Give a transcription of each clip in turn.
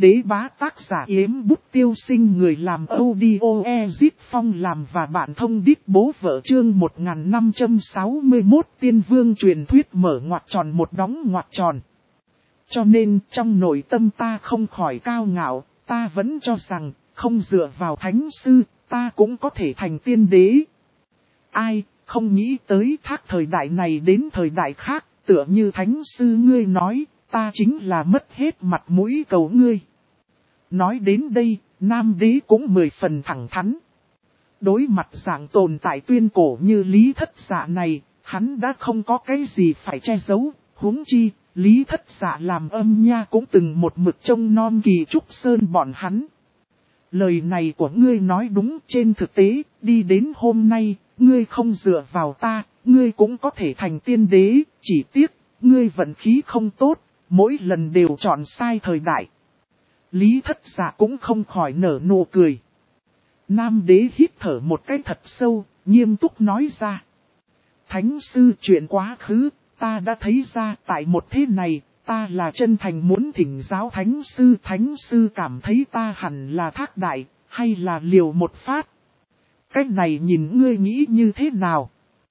Đế bá tác giả Yếm Bút Tiêu Sinh, người làm audio Ezit Phong làm và bạn thông đít bố vợ. Chương 1561 Tiên Vương truyền thuyết mở ngoặc tròn một đóng ngoặc tròn. Cho nên trong nội tâm ta không khỏi cao ngạo, ta vẫn cho rằng không dựa vào thánh sư, ta cũng có thể thành tiên đế. Ai không nghĩ tới thác thời đại này đến thời đại khác, tựa như thánh sư ngươi nói, ta chính là mất hết mặt mũi cầu ngươi. Nói đến đây, nam đế cũng 10 phần thẳng thắn. Đối mặt dạng tồn tại tuyên cổ như Lý Thất Dạ này, hắn đã không có cái gì phải che giấu, huống chi, Lý Thất Dạ làm âm nha cũng từng một mực trông non Kỳ Trúc Sơn bọn hắn. Lời này của ngươi nói đúng, trên thực tế, đi đến hôm nay, ngươi không dựa vào ta, ngươi cũng có thể thành tiên đế, chỉ tiếc, ngươi vận khí không tốt, mỗi lần đều chọn sai thời đại. Lý Thất Dạ cũng không khỏi nở nụ cười. Nam đế hít thở một cái thật sâu, nghiêm túc nói ra. Thánh sư, chuyện quá khứ, ta đã thấy ra tại một thế này, ta là chân thành muốn thỉnh giáo thánh sư cảm thấy ta hẳn là thác đại, hay là liều một phát. Cách này nhìn ngươi nghĩ như thế nào?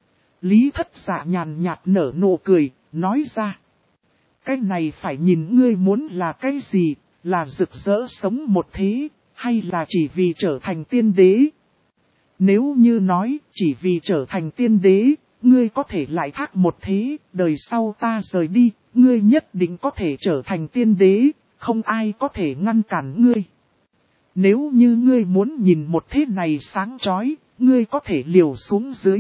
Lý Thất Dạ nhàn nhạt nở nụ cười, nói ra. Cái này phải nhìn ngươi muốn là cái gì, là rực rỡ sống một thế, hay là chỉ vì trở thành tiên đế? Nếu như nói, chỉ vì trở thành tiên đế, ngươi có thể lại thác một thế, đời sau ta rời đi, ngươi nhất định có thể trở thành tiên đế, không ai có thể ngăn cản ngươi. Nếu như ngươi muốn nhìn một thế này sáng chói, ngươi có thể liều xuống dưới.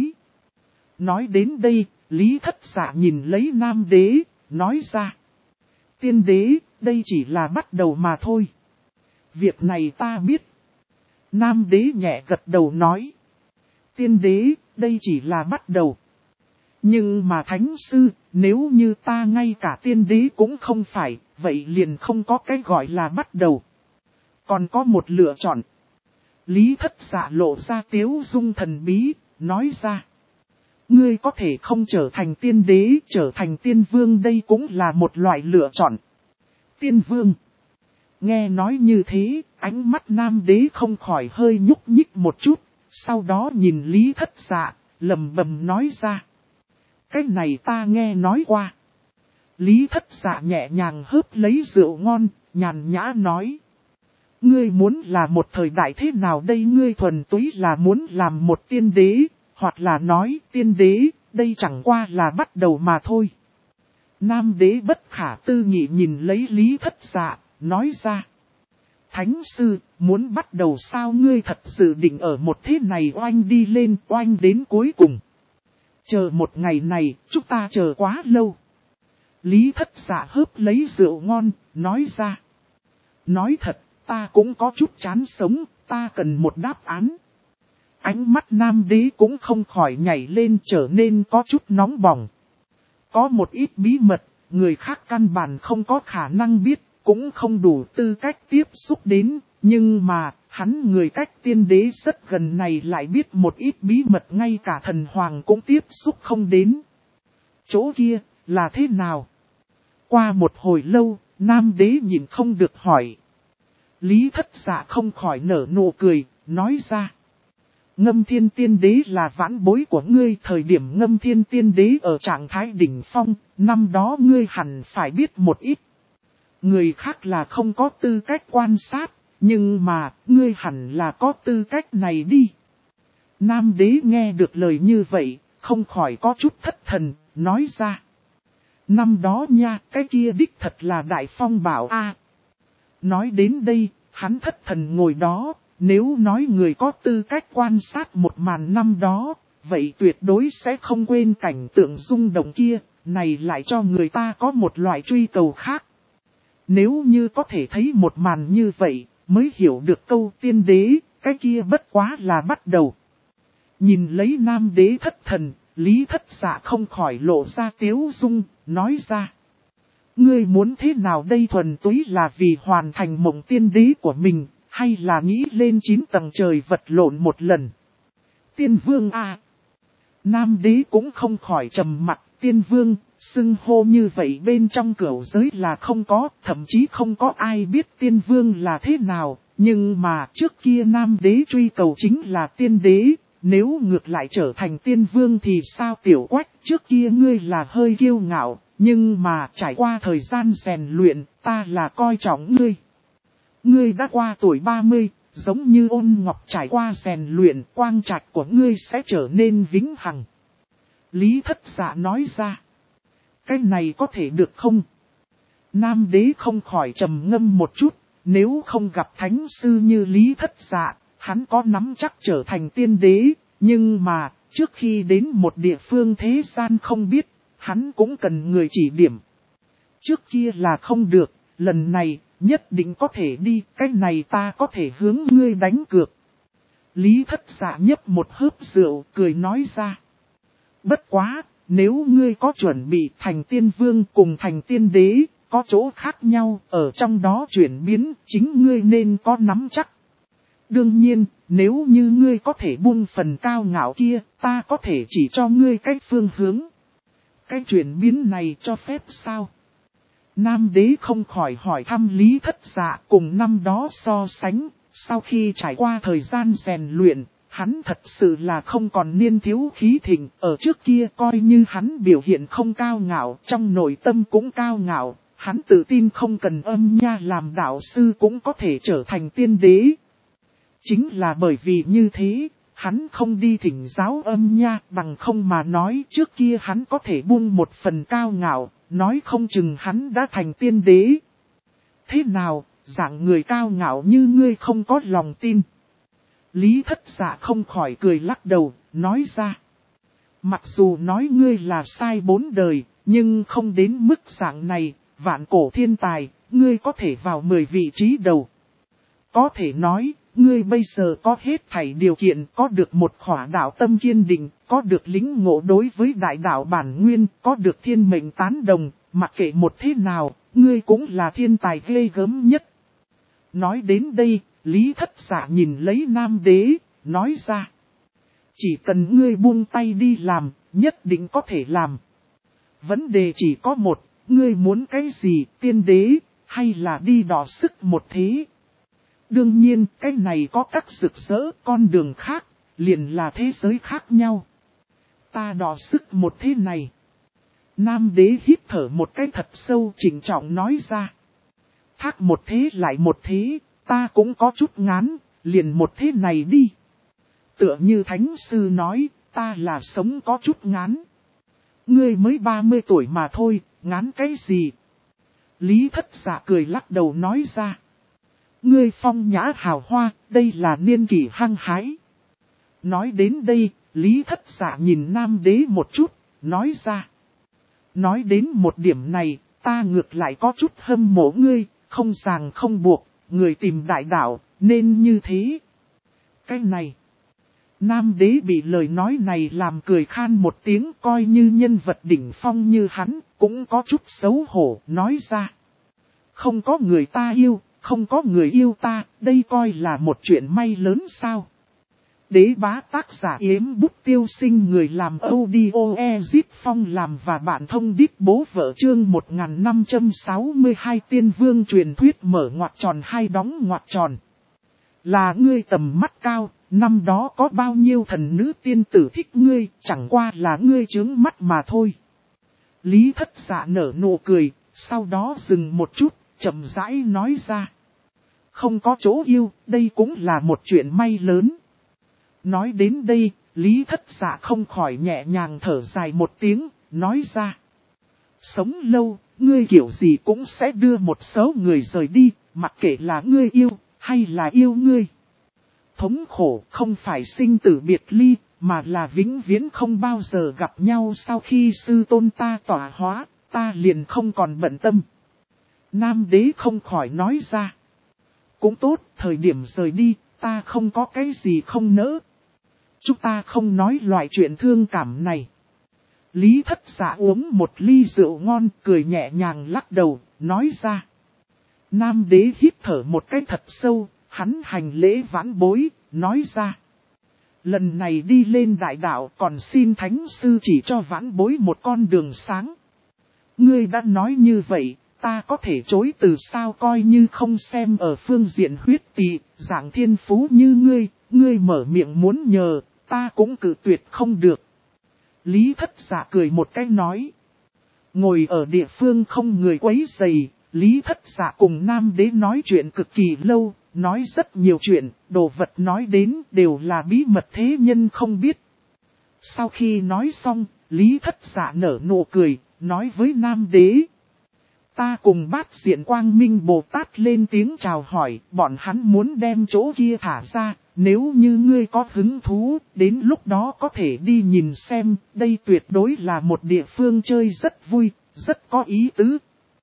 Nói đến đây, Lý Thất Dạ nhìn lấy nam đế, nói ra. Tiên đế, đây chỉ là bắt đầu mà thôi. Việc này ta biết. Nam đế nhẹ gật đầu nói. Tiên đế, đây chỉ là bắt đầu. Nhưng mà thánh sư, nếu như ta ngay cả tiên đế cũng không phải, vậy liền không có cái gọi là bắt đầu. Còn có một lựa chọn. Lý Thất Dạ lộ ra tiếu dung thần bí, nói ra. Ngươi có thể không trở thành tiên đế, trở thành tiên vương, đây cũng là một loại lựa chọn. Tiên vương. Nghe nói như thế, ánh mắt nam đế không khỏi hơi nhúc nhích một chút, sau đó nhìn Lý Thất Dạ, lầm bầm nói ra. Cái này ta nghe nói qua. Lý Thất Dạ nhẹ nhàng hớp lấy rượu ngon, nhàn nhã nói. Ngươi muốn là một thời đại thế nào đây? Ngươi thuần túy là muốn làm một tiên đế, hoặc là nói tiên đế, đây chẳng qua là bắt đầu mà thôi. Nam đế bất khả tư nghị nhìn lấy Lý Thất Dạ, nói ra. Thánh sư, muốn bắt đầu sao? Ngươi thật sự định ở một thế này oanh đi lên, oanh đến cuối cùng. Chờ một ngày này, chúng ta chờ quá lâu. Lý Thất Dạ hớp lấy rượu ngon, nói ra. Nói thật, ta cũng có chút chán sống, ta cần một đáp án. Ánh mắt nam đế cũng không khỏi nhảy lên, trở nên có chút nóng bỏng. Có một ít bí mật, người khác căn bản không có khả năng biết, cũng không đủ tư cách tiếp xúc đến, nhưng mà, hắn người cách tiên đế rất gần này lại biết một ít bí mật ngay cả thần hoàng cũng tiếp xúc không đến. Chỗ kia, là thế nào? Qua một hồi lâu, nam đế nhìn không được hỏi. Lý Thất Dạ không khỏi nở nụ cười, nói ra. Ngâm Thiên Tiên Đế là vãn bối của ngươi, thời điểm Ngâm Thiên Tiên Đế ở trạng thái đỉnh phong, năm đó ngươi hẳn phải biết một ít. Người khác là không có tư cách quan sát, nhưng mà, ngươi hẳn là có tư cách này đi. Nam đế nghe được lời như vậy, không khỏi có chút thất thần, nói ra. Năm đó nha, cái kia đích thật là Đại Phong bảo a. Nói đến đây, hắn thất thần ngồi đó, nếu nói người có tư cách quan sát một màn năm đó, vậy tuyệt đối sẽ không quên cảnh tượng rung động kia, này lại cho người ta có một loại truy cầu khác. Nếu như có thể thấy một màn như vậy, mới hiểu được câu tiên đế, cái kia bất quá là bắt đầu. Nhìn lấy nam đế thất thần, Lý Thất Dạ không khỏi lộ ra tiếu dung, nói ra. Ngươi muốn thế nào đây? Thuần túy là vì hoàn thành mộng tiên đế của mình, hay là nghĩ lên 9 tầng trời vật lộn một lần? Tiên vương à! Nam đế cũng không khỏi trầm mặt, tiên vương, xưng hô như vậy bên trong cửu giới là không có, thậm chí không có ai biết tiên vương là thế nào, nhưng mà trước kia nam đế truy cầu chính là tiên đế, nếu ngược lại trở thành tiên vương thì sao Tiểu Quách, trước kia ngươi là hơi kiêu ngạo, nhưng mà trải qua thời gian rèn luyện, ta là coi trọng ngươi. Ngươi đã qua tuổi 30, giống như Ôn Ngọc trải qua rèn luyện, quang trạch của ngươi sẽ trở nên vĩnh hằng. Lý Thất Dạ nói ra. Cái này có thể được không? Nam đế không khỏi trầm ngâm một chút, nếu không gặp thánh sư như Lý Thất Dạ, hắn có nắm chắc trở thành tiên đế, nhưng mà, trước khi đến một địa phương thế gian không biết, hắn cũng cần người chỉ điểm. Trước kia là không được, lần này, nhất định có thể đi, cái này ta có thể hướng ngươi đánh cược. Lý Thất Dạ nhấp một hớp rượu, cười nói ra. Bất quá, nếu ngươi có chuẩn bị thành tiên vương cùng thành tiên đế, có chỗ khác nhau, ở trong đó chuyển biến, chính ngươi nên có nắm chắc. Đương nhiên, nếu như ngươi có thể buông phần cao ngạo kia, ta có thể chỉ cho ngươi cách phương hướng. Cái chuyển biến này cho phép sao? Nam đế không khỏi hỏi thăm Lý Thất Dạ cùng năm đó so sánh, sau khi trải qua thời gian rèn luyện, hắn thật sự là không còn niên thiếu khí thịnh, ở trước kia coi như hắn biểu hiện không cao ngạo, trong nội tâm cũng cao ngạo, hắn tự tin không cần âm nha làm đạo sư cũng có thể trở thành tiên đế. Chính là bởi vì như thế, hắn không đi thỉnh giáo âm nha, bằng không mà nói trước kia hắn có thể buông một phần cao ngạo, nói không chừng hắn đã thành tiên đế. Thế nào, dạng người cao ngạo như ngươi không có lòng tin? Lý Thất Dạ không khỏi cười lắc đầu, nói ra. Mặc dù nói ngươi là sai 4 đời, nhưng không đến mức dạng này, vạn cổ thiên tài, ngươi có thể vào 10 vị trí đầu. Có thể nói, ngươi bây giờ có hết thảy điều kiện, có được một khỏa đạo tâm kiên định, có được lĩnh ngộ đối với đại đạo bản nguyên, có được thiên mệnh tán đồng, mặc kệ một thế nào, ngươi cũng là thiên tài ghê gớm nhất. Nói đến đây, Lý Thất Dạ nhìn lấy Nam đế, nói ra. Chỉ cần ngươi buông tay đi làm, nhất định có thể làm. Vấn đề chỉ có một, ngươi muốn cái gì, tiên đế, hay là đi đọ sức một thế? Đương nhiên, cái này có các rực rỡ con đường khác, liền là thế giới khác nhau. Ta đọ sức một thế này. Nam đế hít thở một cái thật sâu trịnh trọng nói ra. Thác một thế lại một thế, ta cũng có chút ngán, liền một thế này đi. Tựa như thánh sư nói, ta là sống có chút ngán. Ngươi mới 30 tuổi mà thôi, ngán cái gì? Lý Thất Dạ cười lắc đầu nói ra. Ngươi phong nhã hào hoa, đây là niên kỷ hăng hái. Nói đến đây, Lý Thất Dạ nhìn Nam đế một chút, nói ra. Nói đến một điểm này, ta ngược lại có chút hâm mộ ngươi, không ràng không buộc, người tìm đại đạo, nên như thế. Cái này, Nam đế bị lời nói này làm cười khan một tiếng, coi như nhân vật đỉnh phong như hắn, cũng có chút xấu hổ, nói ra. Không có người ta yêu, không có người yêu ta, đây coi là một chuyện may lớn sao. Đế bá tác giả Yếm Bút Tiêu Sinh, người làm audio Ezip Phong làm và bạn thông đít bố vợ chương 1562 tiên vương truyền thuyết mở ngoặc tròn hay đóng ngoặc tròn. Là ngươi tầm mắt cao, năm đó có bao nhiêu thần nữ tiên tử thích ngươi, chẳng qua là ngươi chướng mắt mà thôi. Lý Thất Dạ nở nụ cười, sau đó dừng một chút, chậm rãi nói ra. Không có chỗ yêu, đây cũng là một chuyện may lớn. Nói đến đây, Lý Thất Dạ không khỏi nhẹ nhàng thở dài một tiếng, nói ra. Sống lâu, ngươi kiểu gì cũng sẽ đưa một số người rời đi, mặc kệ là ngươi yêu, hay là yêu ngươi. Thống khổ không phải sinh tử biệt ly, mà là vĩnh viễn không bao giờ gặp nhau. Sau khi sư tôn ta tỏa hóa, ta liền không còn bận tâm. Nam đế không khỏi nói ra. Cũng tốt, thời điểm rời đi, ta không có cái gì không nỡ. Chúng ta không nói loại chuyện thương cảm này. Lý Thất Dạ uống một ly rượu ngon, cười nhẹ nhàng lắc đầu, nói ra. Nam đế hít thở một cái thật sâu, hắn hành lễ vãn bối, nói ra. Lần này đi lên đại đạo còn xin thánh sư chỉ cho vãn bối một con đường sáng. Ngươi đã nói như vậy, ta có thể chối từ sao coi như không xem ở phương diện huyết tỳ, dạng thiên phú như ngươi mở miệng muốn nhờ, ta cũng cự tuyệt không được. Lý Thất Dạ cười một cái nói. Ngồi ở địa phương không người quấy rầy, Lý Thất Dạ cùng Nam Đế nói chuyện cực kỳ lâu, nói rất nhiều chuyện, đồ vật nói đến đều là bí mật thế nhân không biết. Sau khi nói xong, Lý Thất Dạ nở nụ cười, nói với Nam Đế. Ta cùng Bát Diện Quang Minh Bồ Tát lên tiếng chào hỏi, bọn hắn muốn đem chỗ kia thả ra, nếu như ngươi có hứng thú, đến lúc đó có thể đi nhìn xem, đây tuyệt đối là một địa phương chơi rất vui, rất có ý tứ.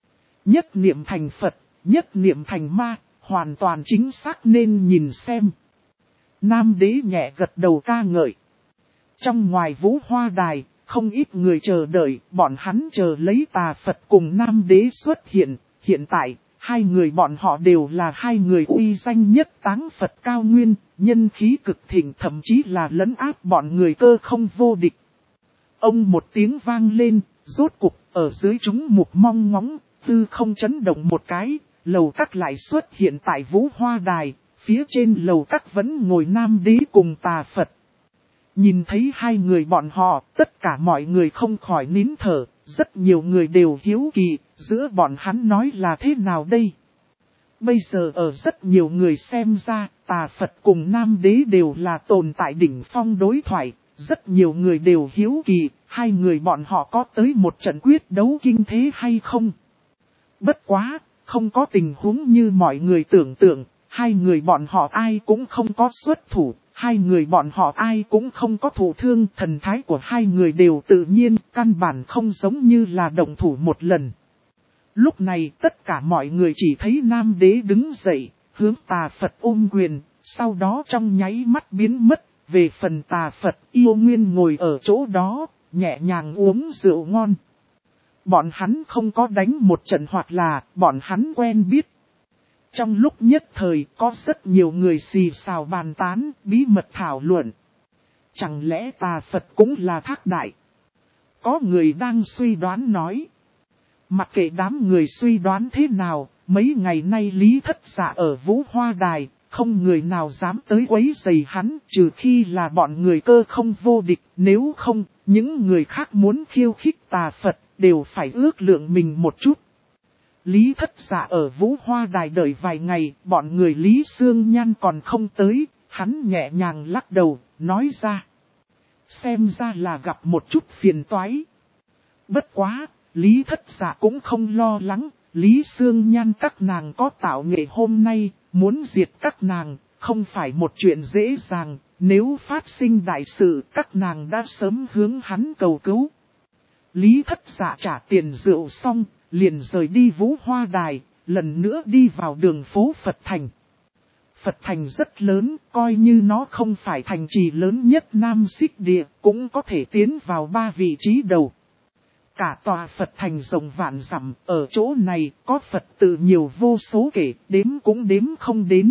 Nhất niệm thành Phật, nhất niệm thành ma, hoàn toàn chính xác nên nhìn xem. Nam Đế nhẹ gật đầu ca ngợi. Trong ngoài Vũ Hoa Đài, không ít người chờ đợi, bọn hắn chờ lấy Tà Phật cùng Nam Đế xuất hiện. Hiện tại, hai người bọn họ đều là hai người uy danh nhất táng Phật cao nguyên, nhân khí cực thịnh, thậm chí là lấn áp bọn người cơ không vô địch. Ông một tiếng vang lên, rốt cục, ở dưới chúng mục mong ngóng, tư không chấn động một cái, lầu các lại xuất hiện tại Vũ Hoa Đài, phía trên lầu các vẫn ngồi Nam Đế cùng Tà Phật. Nhìn thấy hai người bọn họ, tất cả mọi người không khỏi nín thở, rất nhiều người đều hiếu kỳ, giữa bọn hắn nói là thế nào đây? Bây giờ ở rất nhiều người xem ra, Tà Phật cùng Nam Đế đều là tồn tại đỉnh phong đối thoại, rất nhiều người đều hiếu kỳ, hai người bọn họ có tới một trận quyết đấu kinh thế hay không? Bất quá, không có tình huống như mọi người tưởng tượng, hai người bọn họ ai cũng không có xuất thủ. Hai người bọn họ ai cũng không có thụ thương, thần thái của hai người đều tự nhiên, căn bản không giống như là động thủ một lần. Lúc này tất cả mọi người chỉ thấy Nam Đế đứng dậy, hướng Tà Phật ôm quyền, sau đó trong nháy mắt biến mất, về phần Tà Phật yêu nguyên ngồi ở chỗ đó, nhẹ nhàng uống rượu ngon. Bọn hắn không có đánh một trận hoặc là bọn hắn quen biết. Trong lúc nhất thời có rất nhiều người xì xào bàn tán, bí mật thảo luận. Chẳng lẽ Tà Phật cũng là thác đại? Có người đang suy đoán nói. Mặc kệ đám người suy đoán thế nào, mấy ngày nay Lý Thất Dạ ở Vũ Hoa Đài, không người nào dám tới quấy rầy hắn, trừ khi là bọn người cơ không vô địch, nếu không, những người khác muốn khiêu khích Tà Phật, đều phải ước lượng mình một chút. Lý Thất Dạ ở Vũ Hoa Đài đợi vài ngày, bọn người Lý Sương Nhan còn không tới, hắn nhẹ nhàng lắc đầu, nói ra. Xem ra là gặp một chút phiền toái. Bất quá, Lý Thất Dạ cũng không lo lắng, Lý Sương Nhan các nàng có tạo nghệ hôm nay, muốn diệt các nàng, không phải một chuyện dễ dàng, nếu phát sinh đại sự các nàng đã sớm hướng hắn cầu cứu. Lý Thất Dạ trả tiền rượu xong, liền rời đi Vũ Hoa Đài, lần nữa đi vào đường phố Phật Thành. Phật Thành rất lớn, coi như nó không phải thành trì lớn nhất Nam Xích Địa, cũng có thể tiến vào 3 vị trí đầu. Cả tòa Phật Thành rộng vạn dặm, ở chỗ này có Phật tự nhiều vô số kể, đếm cũng đếm không đến.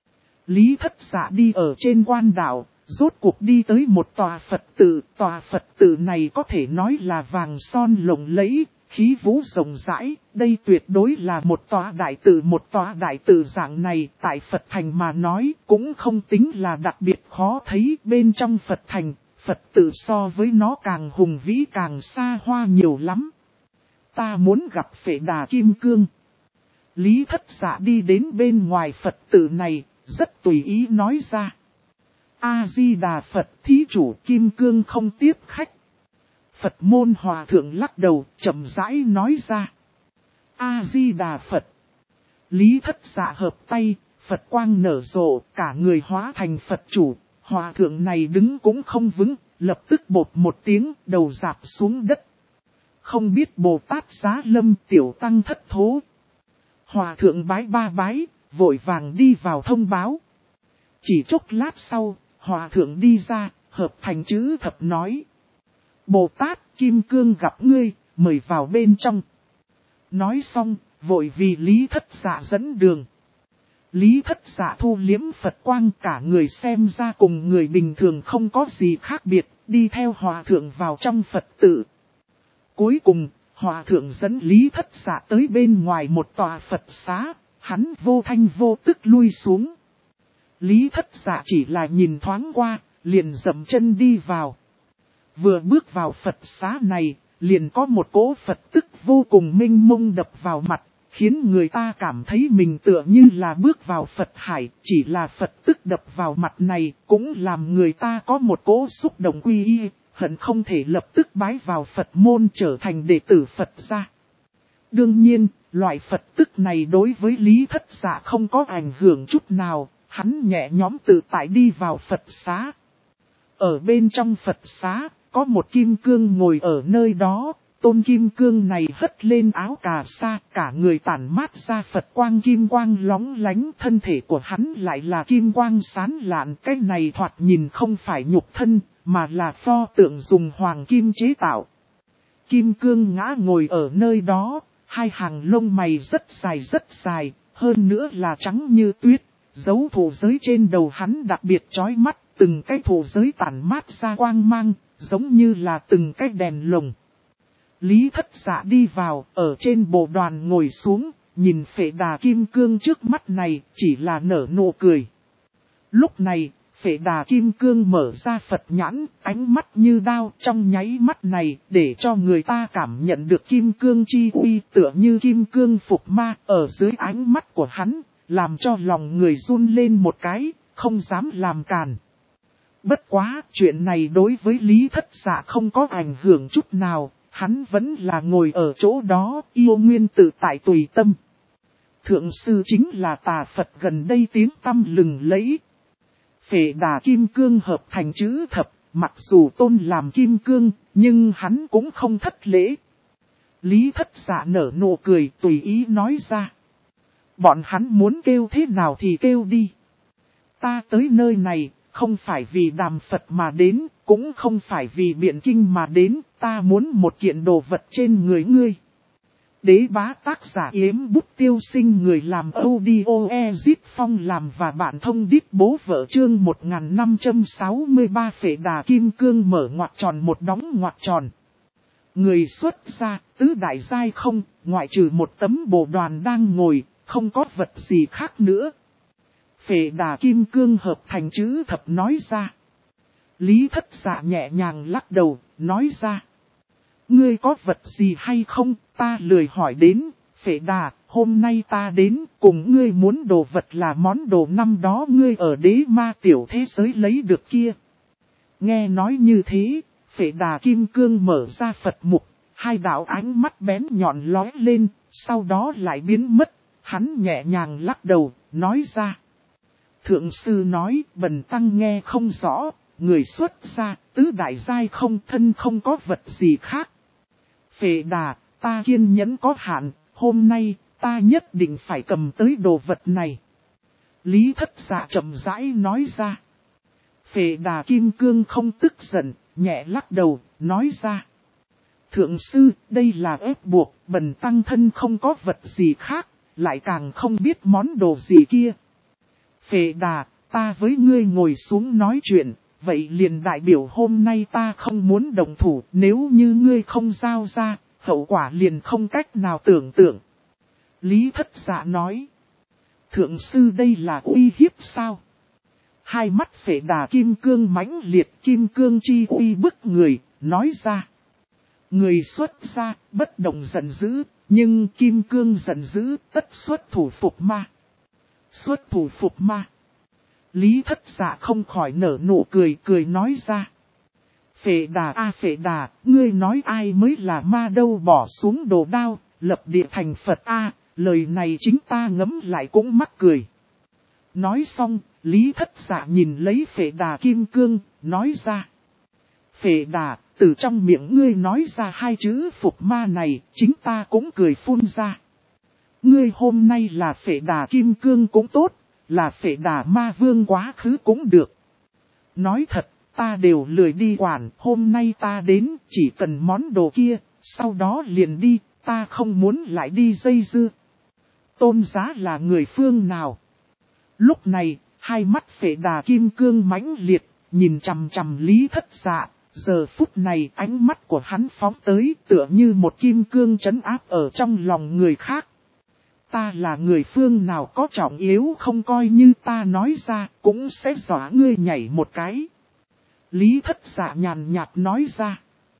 Lý Thất Dạ đi ở trên quan đảo, rốt cuộc đi tới một tòa Phật tự này có thể nói là vàng son lộng lẫy, khí vũ rộng rãi, đây tuyệt đối là một tòa đại tự dạng này, tại Phật Thành mà nói, cũng không tính là đặc biệt khó thấy, bên trong Phật Thành, Phật tự so với nó càng hùng vĩ càng xa hoa nhiều lắm. Ta muốn gặp Phệ Đà Kim Cương. Lý Thất Dạ đi đến bên ngoài Phật tự này, rất tùy ý nói ra. A-di-đà Phật, thí chủ Kim Cương không tiếp khách. Phật môn hòa thượng lắc đầu, chậm rãi nói ra. A-di-đà Phật. Lý Thất Dạ hợp tay, Phật quang nở rộ, cả người hóa thành Phật chủ. Hòa thượng này đứng cũng không vững, lập tức bột một tiếng, đầu rạp xuống đất. Không biết Bồ Tát Giá Lâm tiểu tăng thất thố. Hòa thượng bái ba bái, vội vàng đi vào thông báo. Chỉ chốc lát sau, hòa thượng đi ra, hợp thành chữ thập nói. Bồ Tát Kim Cương gặp ngươi, mời vào bên trong. Nói xong, vội vì Lý Thất Dạ dẫn đường. Lý Thất Dạ thu liếm Phật quang, cả người xem ra cùng người bình thường không có gì khác biệt, đi theo hòa thượng vào trong Phật tự. Cuối cùng, hòa thượng dẫn Lý Thất Dạ tới bên ngoài một tòa Phật xá, hắn vô thanh vô tức lui xuống. Lý Thất Dạ chỉ là nhìn thoáng qua, liền dậm chân đi vào. Vừa bước vào Phật xá này, liền có một cỗ Phật tức vô cùng mênh mông đập vào mặt, khiến người ta cảm thấy mình tựa như là bước vào Phật hải. Chỉ là Phật tức đập vào mặt này cũng làm người ta có một cỗ xúc động quy y, hận không thể lập tức bái vào Phật môn trở thành đệ tử Phật gia. Đương nhiên, loại Phật tức này đối với Lý Thất Dạ không có ảnh hưởng chút nào, hắn nhẹ nhõm tự tại đi vào Phật xá. Ở bên trong Phật xá, có một kim cương ngồi ở nơi đó, tôn kim cương này hất lên áo cà sa, cả người tản mát ra Phật quang kim quang lóng lánh, thân thể của hắn lại là kim quang sáng lạn, cái này thoạt nhìn không phải nhục thân, mà là pho tượng dùng hoàng kim chế tạo. Kim cương ngã ngồi ở nơi đó, hai hàng lông mày rất dài, hơn nữa là trắng như tuyết, dấu thủ giới trên đầu hắn đặc biệt chói mắt, từng cái thủ giới tản mát ra quang mang, giống như là từng cái đèn lồng. Lý Thất Dạ đi vào, ở trên bộ đoàn ngồi xuống, nhìn Phệ Đà Kim Cương trước mắt này, chỉ là nở nụ cười. Lúc này, Phệ Đà Kim Cương mở ra Phật nhãn, ánh mắt như đao, trong nháy mắt này, để cho người ta cảm nhận được Kim Cương chi uy, tựa như Kim Cương phục ma, ở dưới ánh mắt của hắn, làm cho lòng người run lên một cái, không dám làm càn. Bất quá, chuyện này đối với Lý Thất Dạ không có ảnh hưởng chút nào, hắn vẫn là ngồi ở chỗ đó, yêu nguyên tự tại tùy tâm. Thượng sư chính là tà Phật gần đây tiếng tăm lừng lẫy. Phệ Đà Kim Cương hợp thành chữ thập, mặc dù tôn làm Kim Cương, nhưng hắn cũng không thất lễ. Lý Thất Dạ nở nụ cười tùy ý nói ra. Bọn hắn muốn kêu thế nào thì kêu đi. Ta tới nơi này, không phải vì đàm Phật mà đến, cũng không phải vì biện kinh mà đến, ta muốn một kiện đồ vật trên người ngươi. Đế bá tác giả Yếm Bút Tiêu Sinh, người làm audio Ezit Phong làm và bạn thông đít bố vợ chương 1563. Phệ Đà Kim Cương mở ngoặc tròn một đóng ngoặc tròn. Người xuất gia, tứ đại giai không, ngoại trừ một tấm bồ đoàn đang ngồi, không có vật gì khác nữa. Phệ Đà Kim Cương hợp thành chữ thập nói ra. Lý Thất Dạ nhẹ nhàng lắc đầu, nói ra. Ngươi có vật gì hay không, ta lười hỏi đến, Phệ Đà, hôm nay ta đến, cùng ngươi muốn đồ vật là món đồ năm đó ngươi ở đế ma tiểu thế giới lấy được kia. Nghe nói như thế, Phệ Đà Kim Cương mở ra Phật mục, hai đạo ánh mắt bén nhọn lóe lên, sau đó lại biến mất, hắn nhẹ nhàng lắc đầu, nói ra. Thượng sư nói, bần tăng nghe không rõ, người xuất gia, tứ đại giai không, thân không có vật gì khác. Phệ Đà, ta kiên nhẫn có hạn, hôm nay, ta nhất định phải cầm tới đồ vật này. Lý Thất Dạ chậm rãi nói ra. Phệ Đà Kim Cương không tức giận, nhẹ lắc đầu, nói ra. Thượng sư, đây là ép buộc, bần tăng thân không có vật gì khác, lại càng không biết món đồ gì kia. Phệ Đà, ta với ngươi ngồi xuống nói chuyện, vậy liền đại biểu hôm nay ta không muốn đồng thủ, nếu như ngươi không giao ra, hậu quả liền không cách nào tưởng tượng. Lý Thất Dạ nói. Thượng sư đây là uy hiếp sao? Hai mắt Phệ Đà Kim Cương mãnh liệt, Kim Cương chi uy bức người, nói ra. Người xuất gia, bất động giận dữ, nhưng Kim Cương giận dữ, tất xuất thủ phục ma. Xuất thủ phục ma. Lý Thất Dạ không khỏi nở nụ cười, cười nói ra. Phệ Đà a Phệ Đà, ngươi nói ai mới là ma đâu, bỏ xuống đồ đao, lập địa thành Phật a, lời này chính ta ngẫm lại cũng mắc cười. Nói xong, Lý Thất Dạ nhìn lấy Phệ Đà Kim Cương, nói ra. Phệ Đà, từ trong miệng ngươi nói ra hai chữ phục ma này, chính ta cũng cười phun ra. Ngươi hôm nay là Phệ Đà Kim Cương cũng tốt, là Phệ Đà Ma Vương quá khứ cũng được. Nói thật, ta đều lười đi quản, hôm nay ta đến, chỉ cần món đồ kia, sau đó liền đi, ta không muốn lại đi dây dưa. Tôn giá là người phương nào? Lúc này, hai mắt Phệ Đà Kim Cương mãnh liệt, nhìn chằm chằm Lý Thất Dạ. Giờ phút này ánh mắt của hắn phóng tới tựa như một kim cương trấn áp ở trong lòng người khác. Ta là người phương nào có trọng yếu không coi như ta nói ra cũng sẽ dọa ngươi nhảy một cái. Lý Thất Dạ nhàn nhạt nói ra.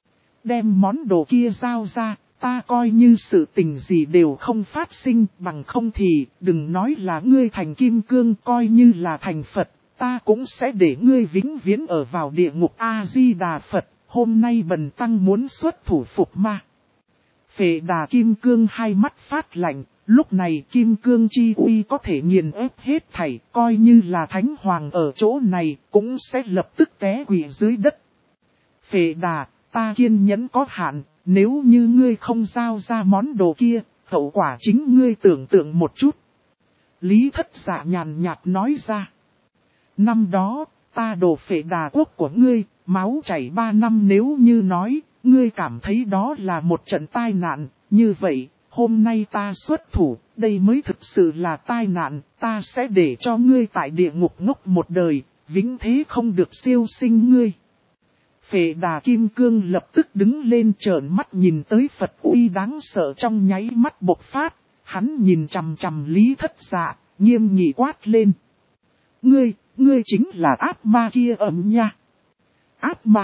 Đem món đồ kia giao ra, ta coi như sự tình gì đều không phát sinh, bằng không thì đừng nói là ngươi thành kim cương, coi như là thành Phật, ta cũng sẽ để ngươi vĩnh viễn ở vào địa ngục A-di-đà Phật. Hôm nay bần tăng muốn xuất thủ phục ma. Phệ Đà Kim Cương hai mắt phát lạnh, lúc này Kim Cương chi uy có thể nghiền ép hết thảy, coi như là Thánh Hoàng ở chỗ này cũng sẽ lập tức té quỵ dưới đất. Phệ Đà, ta kiên nhẫn có hạn, nếu như ngươi không giao ra món đồ kia, hậu quả chính ngươi tưởng tượng một chút. Lý Thất Dạ nhàn nhạt nói ra. Năm đó, ta đổ Phệ Đà quốc của ngươi, máu chảy 3 năm, nếu như nói, ngươi cảm thấy đó là một trận tai nạn, như vậy, hôm nay ta xuất thủ, đây mới thực sự là tai nạn, ta sẽ để cho ngươi tại địa ngục ngốc một đời, vĩnh thế không được siêu sinh ngươi. Phệ Đà Kim Cương lập tức đứng lên trợn mắt nhìn tới Phật uy đáng sợ trong nháy mắt bộc phát, hắn nhìn chằm chằm Lý Thất Dạ, nghiêm nghị quát lên. Ngươi chính là ác ma kia ẩm nha. Ác ma.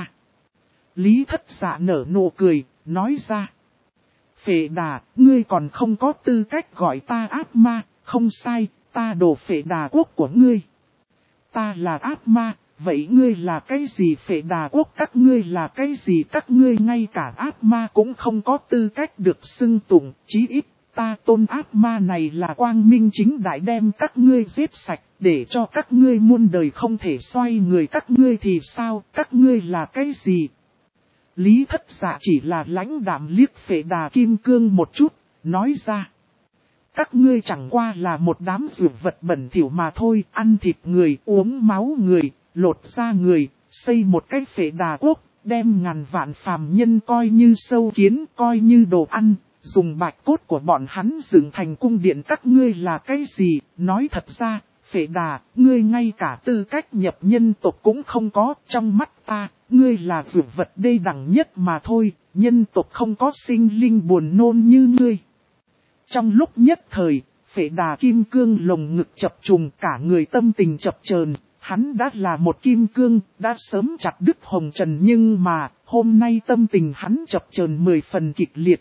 Lý Thất Dạ nở nụ cười, nói ra. Phệ Đà, ngươi còn không có tư cách gọi ta ác ma, không sai, ta đổ Phệ Đà quốc của ngươi. Ta là ác ma, vậy ngươi là cái gì? Phệ Đà quốc các ngươi là cái gì? Các ngươi ngay cả ác ma cũng không có tư cách được xưng tụng, chí ít. Ta tôn ác ma này là quang minh chính đại đem các ngươi giết sạch, để cho các ngươi muôn đời không thể xoay người. Các ngươi thì sao? Các ngươi là cái gì? Lý Thất Dạ chỉ là lãnh đạm liếc Phệ Đà Kim Cương một chút, nói ra. Các ngươi chẳng qua là một đám dược vật bẩn thỉu mà thôi, ăn thịt người, uống máu người, lột da người, xây một cái Phệ Đà quốc, đem ngàn vạn phàm nhân coi như sâu kiến, coi như đồ ăn. Dùng bạch cốt của bọn hắn dựng thành cung điện. Các ngươi là cái gì? Nói thật ra, Phệ Đà, ngươi ngay cả tư cách nhập nhân tộc cũng không có. Trong mắt ta, ngươi là dược vật đê đẳng nhất mà thôi, nhân tộc không có sinh linh buồn nôn như ngươi. Trong lúc nhất thời, Phệ Đà Kim Cương lồng ngực chập trùng, cả người tâm tình chập chờn. Hắn đã là một kim cương, đã sớm chặt đứt hồng trần, nhưng mà, hôm nay tâm tình hắn chập chờn 10 phần kịch liệt.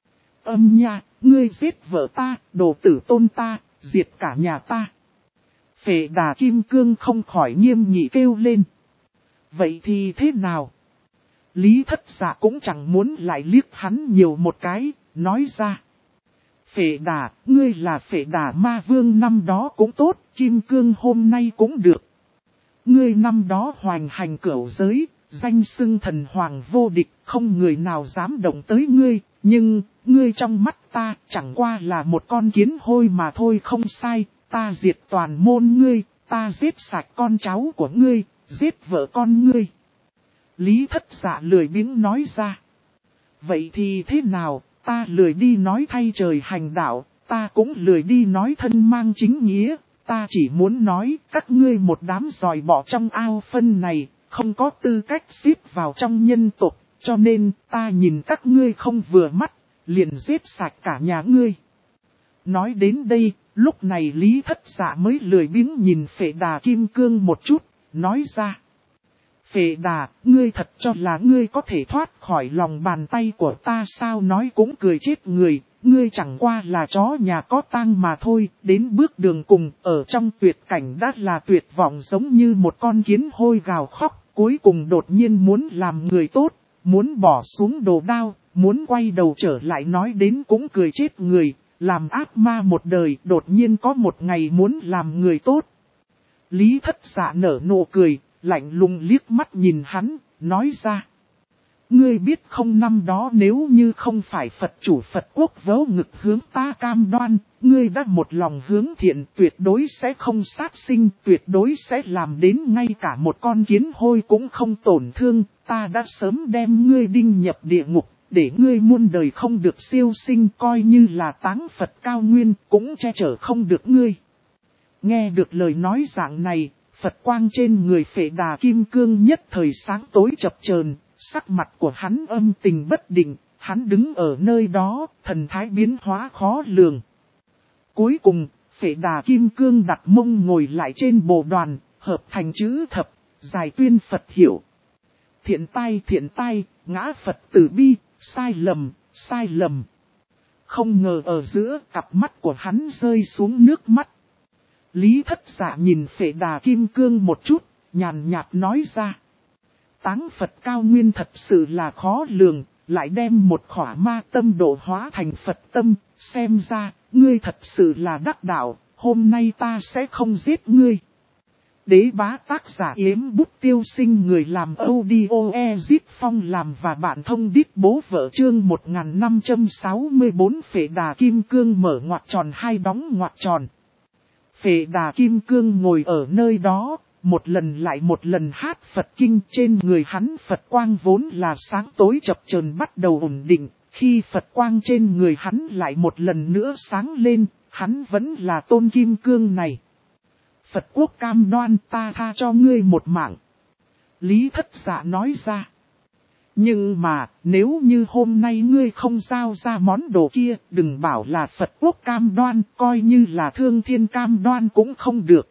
Âm nha, ngươi giết vợ ta, đồ tử tôn ta, diệt cả nhà ta. Phệ Đà Kim Cương không khỏi nghiêm nghị kêu lên. Vậy thì thế nào? Lý Thất Dạ cũng chẳng muốn lại liếc hắn nhiều một cái, nói ra. Phệ Đà, ngươi là Phệ Đà Ma Vương năm đó cũng tốt, Kim Cương hôm nay cũng được. Ngươi năm đó hoành hành cửu giới, danh xưng thần hoàng vô địch, không người nào dám động tới ngươi, nhưng, ngươi trong mắt ta chẳng qua là một con kiến hôi mà thôi. Không sai, ta diệt toàn môn ngươi, ta giết sạch con cháu của ngươi, giết vợ con ngươi. Lý Thất Dạ lười biếng nói ra. Vậy thì thế nào, ta lười đi nói thay trời hành đạo, ta cũng lười đi nói thân mang chính nghĩa, ta chỉ muốn nói các ngươi một đám giòi bỏ trong ao phân này, không có tư cách xếp vào trong nhân tộc, cho nên ta nhìn các ngươi không vừa mắt, liền giết sạch cả nhà ngươi. Nói đến đây, lúc này Lý Thất Dạ mới lười biếng nhìn Phệ Đà Kim Cương một chút, nói ra. Phệ Đà, ngươi thật cho là ngươi có thể thoát khỏi lòng bàn tay của ta sao? Nói cũng cười chết người, ngươi chẳng qua là chó nhà có tang mà thôi, đến bước đường cùng, ở trong tuyệt cảnh đã là tuyệt vọng giống như một con kiến hôi gào khóc, cuối cùng đột nhiên muốn làm người tốt, muốn bỏ xuống đồ đao, muốn quay đầu trở lại. Nói đến cũng cười chết người, làm ác ma một đời, đột nhiên có một ngày muốn làm người tốt. Lý Thất Dạ nở nụ cười, lạnh lùng liếc mắt nhìn hắn, nói ra. Ngươi biết không, năm đó nếu như không phải Phật chủ Phật quốc vớ ngực hướng ta cam đoan, ngươi đã một lòng hướng thiện, tuyệt đối sẽ không sát sinh, tuyệt đối sẽ làm đến ngay cả một con kiến hôi cũng không tổn thương, ta đã sớm đem ngươi đinh nhập địa ngục, để ngươi muôn đời không được siêu sinh, coi như là táng Phật cao nguyên, cũng che chở không được ngươi. Nghe được lời nói dạng này, Phật quang trên người Phệ Đà Kim Cương nhất thời sáng tối chập chờn, sắc mặt của hắn âm tình bất định, hắn đứng ở nơi đó, thần thái biến hóa khó lường. Cuối cùng, Phệ Đà Kim Cương đặt mông ngồi lại trên bồ đoàn, hợp thành chữ thập, giải tuyên Phật hiệu. Thiện tai, ngã Phật tử bi, sai lầm, sai lầm. Không ngờ ở giữa cặp mắt của hắn rơi xuống nước mắt. Lý Thất Dạ nhìn Phệ Đà Kim Cương một chút, nhàn nhạt nói ra. Táng Phật cao nguyên thật sự là khó lường, lại đem một khỏa ma tâm độ hóa thành Phật tâm, xem ra, ngươi thật sự là đắc đạo, hôm nay ta sẽ không giết ngươi. Đế bá tác giả Yếm Bút Tiêu Sinh, người làm audio Ezit Phong làm và bạn thông đít bố vợ, chương 1564. Phệ Đà Kim Cương mở ngoặc tròn hai đóng ngoặc tròn. Phệ Đà Kim Cương ngồi ở nơi đó, một lần lại một lần hát Phật kinh. Trên người hắn Phật quang vốn là sáng tối chập chờn bắt đầu ổn định, khi Phật quang trên người hắn lại một lần nữa sáng lên, hắn vẫn là tôn kim cương này. Phật quốc cam đoan, ta tha cho ngươi một mạng. Lý Thất Dạ nói ra. Nhưng mà, nếu như hôm nay ngươi không giao ra món đồ kia, đừng bảo là Phật quốc cam đoan, coi như là thương thiên cam đoan cũng không được.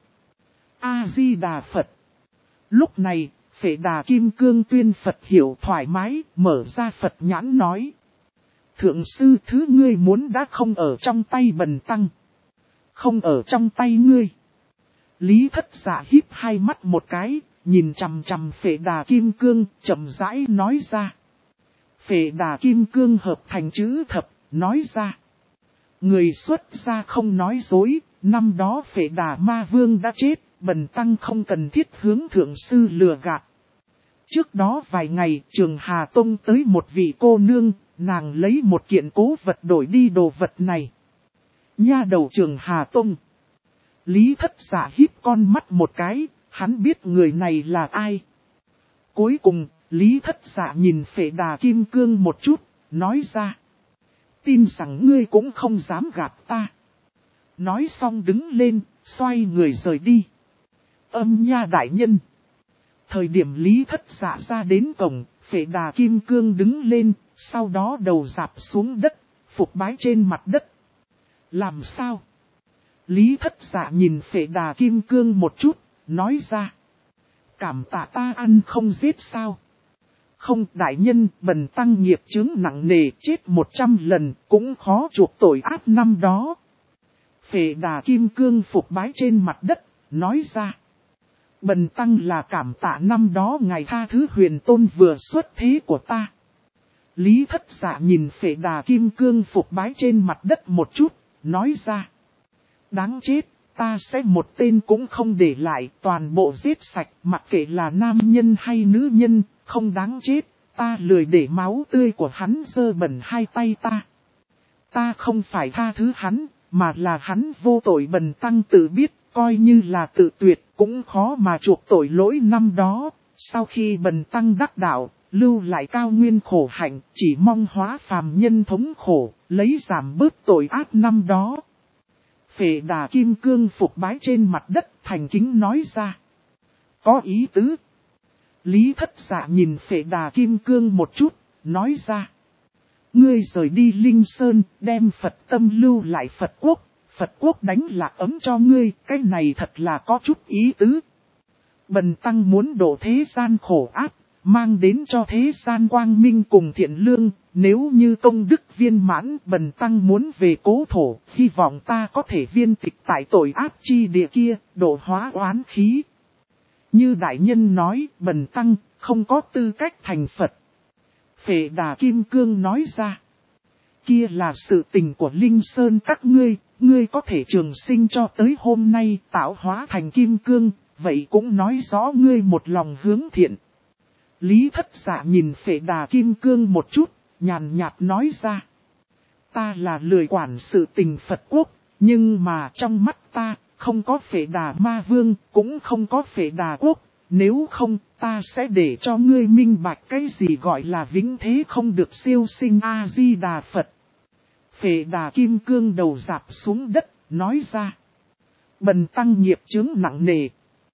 A-di-đà Phật. Lúc này, Phệ Đà Kim Cương tuyên Phật hiểu thoải mái, mở ra Phật nhãn nói. Thượng sư, thứ ngươi muốn đã không ở trong tay bần tăng. Không ở trong tay ngươi. Lý Thất Dạ híp hai mắt một cái, nhìn chằm chằm Phệ Đà Kim Cương, chậm rãi nói ra. Phệ Đà Kim Cương hợp thành chữ thập, nói ra. Người xuất gia không nói dối, năm đó Phệ Đà Ma Vương đã chết, bần tăng không cần thiết hướng thượng sư lừa gạt. Trước đó vài ngày, Trường Hà Tông tới một vị cô nương, nàng lấy một kiện cố vật đổi đi đồ vật này. Nha đầu Trường Hà Tông. Lý Thất Dạ híp con mắt một cái, hắn biết người này là ai. Cuối cùng, Lý Thất Dạ nhìn Phệ Đà Kim Cương một chút, nói ra. Tin rằng ngươi cũng không dám gạt ta. Nói xong đứng lên, xoay người rời đi. Âm nha đại nhân. Thời điểm Lý Thất Dạ ra đến cổng, Phệ Đà Kim Cương đứng lên, sau đó đầu rạp xuống đất, phục bái trên mặt đất. Làm sao? Lý Thất Dạ nhìn Phệ Đà Kim Cương một chút, nói ra. Cảm tạ ta ăn không giết sao? Không đại nhân, bần tăng nghiệp chướng nặng nề, chết 100 lần, cũng khó chuộc tội ác năm đó. Phệ Đà Kim Cương phục bái trên mặt đất, nói ra. Bần tăng là cảm tạ năm đó ngài tha thứ Huyền Tôn vừa xuất thế của ta. Lý Thất Dạ nhìn Phệ Đà Kim Cương phục bái trên mặt đất một chút, nói ra. Đáng chết, ta sẽ một tên cũng không để lại, toàn bộ giết sạch, mặc kệ là nam nhân hay nữ nhân, không đáng chết, ta lười để máu tươi của hắn dơ bẩn hai tay ta. Ta không phải tha thứ hắn, mà là hắn vô tội, bần tăng tự biết, coi như là tự tuyệt, cũng khó mà chuộc tội lỗi năm đó. Sau khi bần tăng đắc đạo, lưu lại cao nguyên khổ hạnh, chỉ mong hóa phàm nhân thống khổ, lấy giảm bớt tội ác năm đó. Phệ Đà Kim Cương phục bái trên mặt đất, thành kính nói ra. Có ý tứ. Lý Thất Dạ nhìn Phệ Đà Kim Cương một chút, nói ra. Ngươi rời đi Linh Sơn, đem Phật tâm lưu lại Phật quốc đánh lạc ấm cho ngươi, cái này thật là có chút ý tứ. Bần tăng muốn độ thế gian khổ ác, mang đến cho thế gian quang minh cùng thiện lương, nếu như công đức viên mãn, bần tăng muốn về cố thổ, hy vọng ta có thể viên tịch tại tội ác chi địa kia, độ hóa oán khí. Như đại nhân nói, bần tăng không có tư cách thành Phật. Phệ Đà Kim Cương nói ra. Kia là sự tình của Linh Sơn các ngươi, ngươi có thể trường sinh cho tới hôm nay tạo hóa thành Kim Cương, vậy cũng nói rõ ngươi một lòng hướng thiện. Lý Thất Dạ nhìn Phệ Đà Kim Cương một chút, nhàn nhạt nói ra. Ta là lười quản sự tình Phật quốc, nhưng mà trong mắt ta, không có Phệ Đà Ma Vương, cũng không có Phệ Đà Quốc. Nếu không, ta sẽ để cho ngươi minh bạch cái gì gọi là vĩnh thế không được siêu sinh A-di-đà Phật. Phệ Đà Kim Cương đầu rạp xuống đất, nói ra. bần tăng nghiệp chướng nặng nề.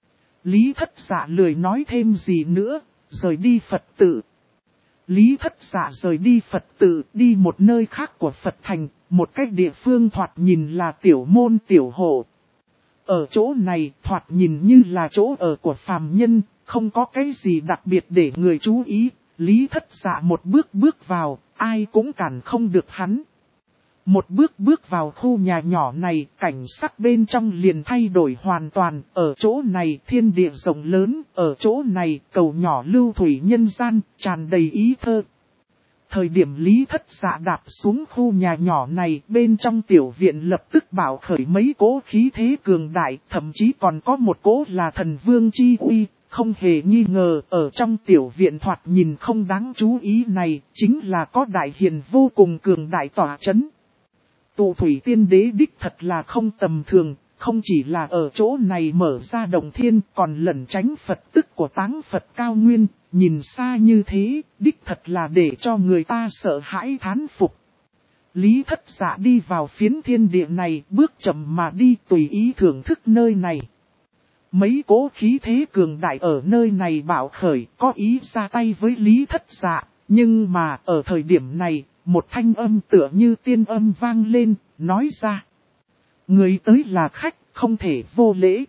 Lý Thất Dạ lười nói thêm gì nữa, rời đi Phật tự. Lý Thất Dạ rời đi Phật tự, đi một nơi khác của Phật thành, một cách địa phương thoạt nhìn là tiểu môn tiểu hộ. Ở chỗ này thoạt nhìn như là chỗ ở của phàm nhân, không có cái gì đặc biệt để người chú ý. Lý Thất Dạ một bước bước vào, ai cũng cản không được hắn. Một bước bước vào khu nhà nhỏ này, cảnh sắc bên trong liền thay đổi hoàn toàn. Ở chỗ này thiên địa rộng lớn, ở chỗ này cầu nhỏ lưu thủy nhân gian, tràn đầy ý thơ. Thời điểm Lý Thất Dạ đạp xuống khu nhà nhỏ này, bên trong tiểu viện lập tức bảo khởi mấy cỗ khí thế cường đại, thậm chí còn có một cỗ là thần vương chi uy. Không hề nghi ngờ, ở trong tiểu viện thoạt nhìn không đáng chú ý này, chính là có đại hiền vô cùng cường đại tỏa chấn. Tụ thủy tiên đế đích thật là không tầm thường, không chỉ là ở chỗ này mở ra động thiên, còn lẩn tránh Phật tức của táng Phật cao nguyên, nhìn xa như thế, đích thật là để cho người ta sợ hãi thán phục. Lý Thất Dạ đi vào phiến thiên địa này, bước chậm mà đi tùy ý thưởng thức nơi này. Mấy cố khí thế cường đại ở nơi này bảo khởi, có ý ra tay với Lý Thất Dạ, nhưng mà ở thời điểm này, một thanh âm tựa như tiên âm vang lên, nói ra. Người tới là khách, không thể vô lễ.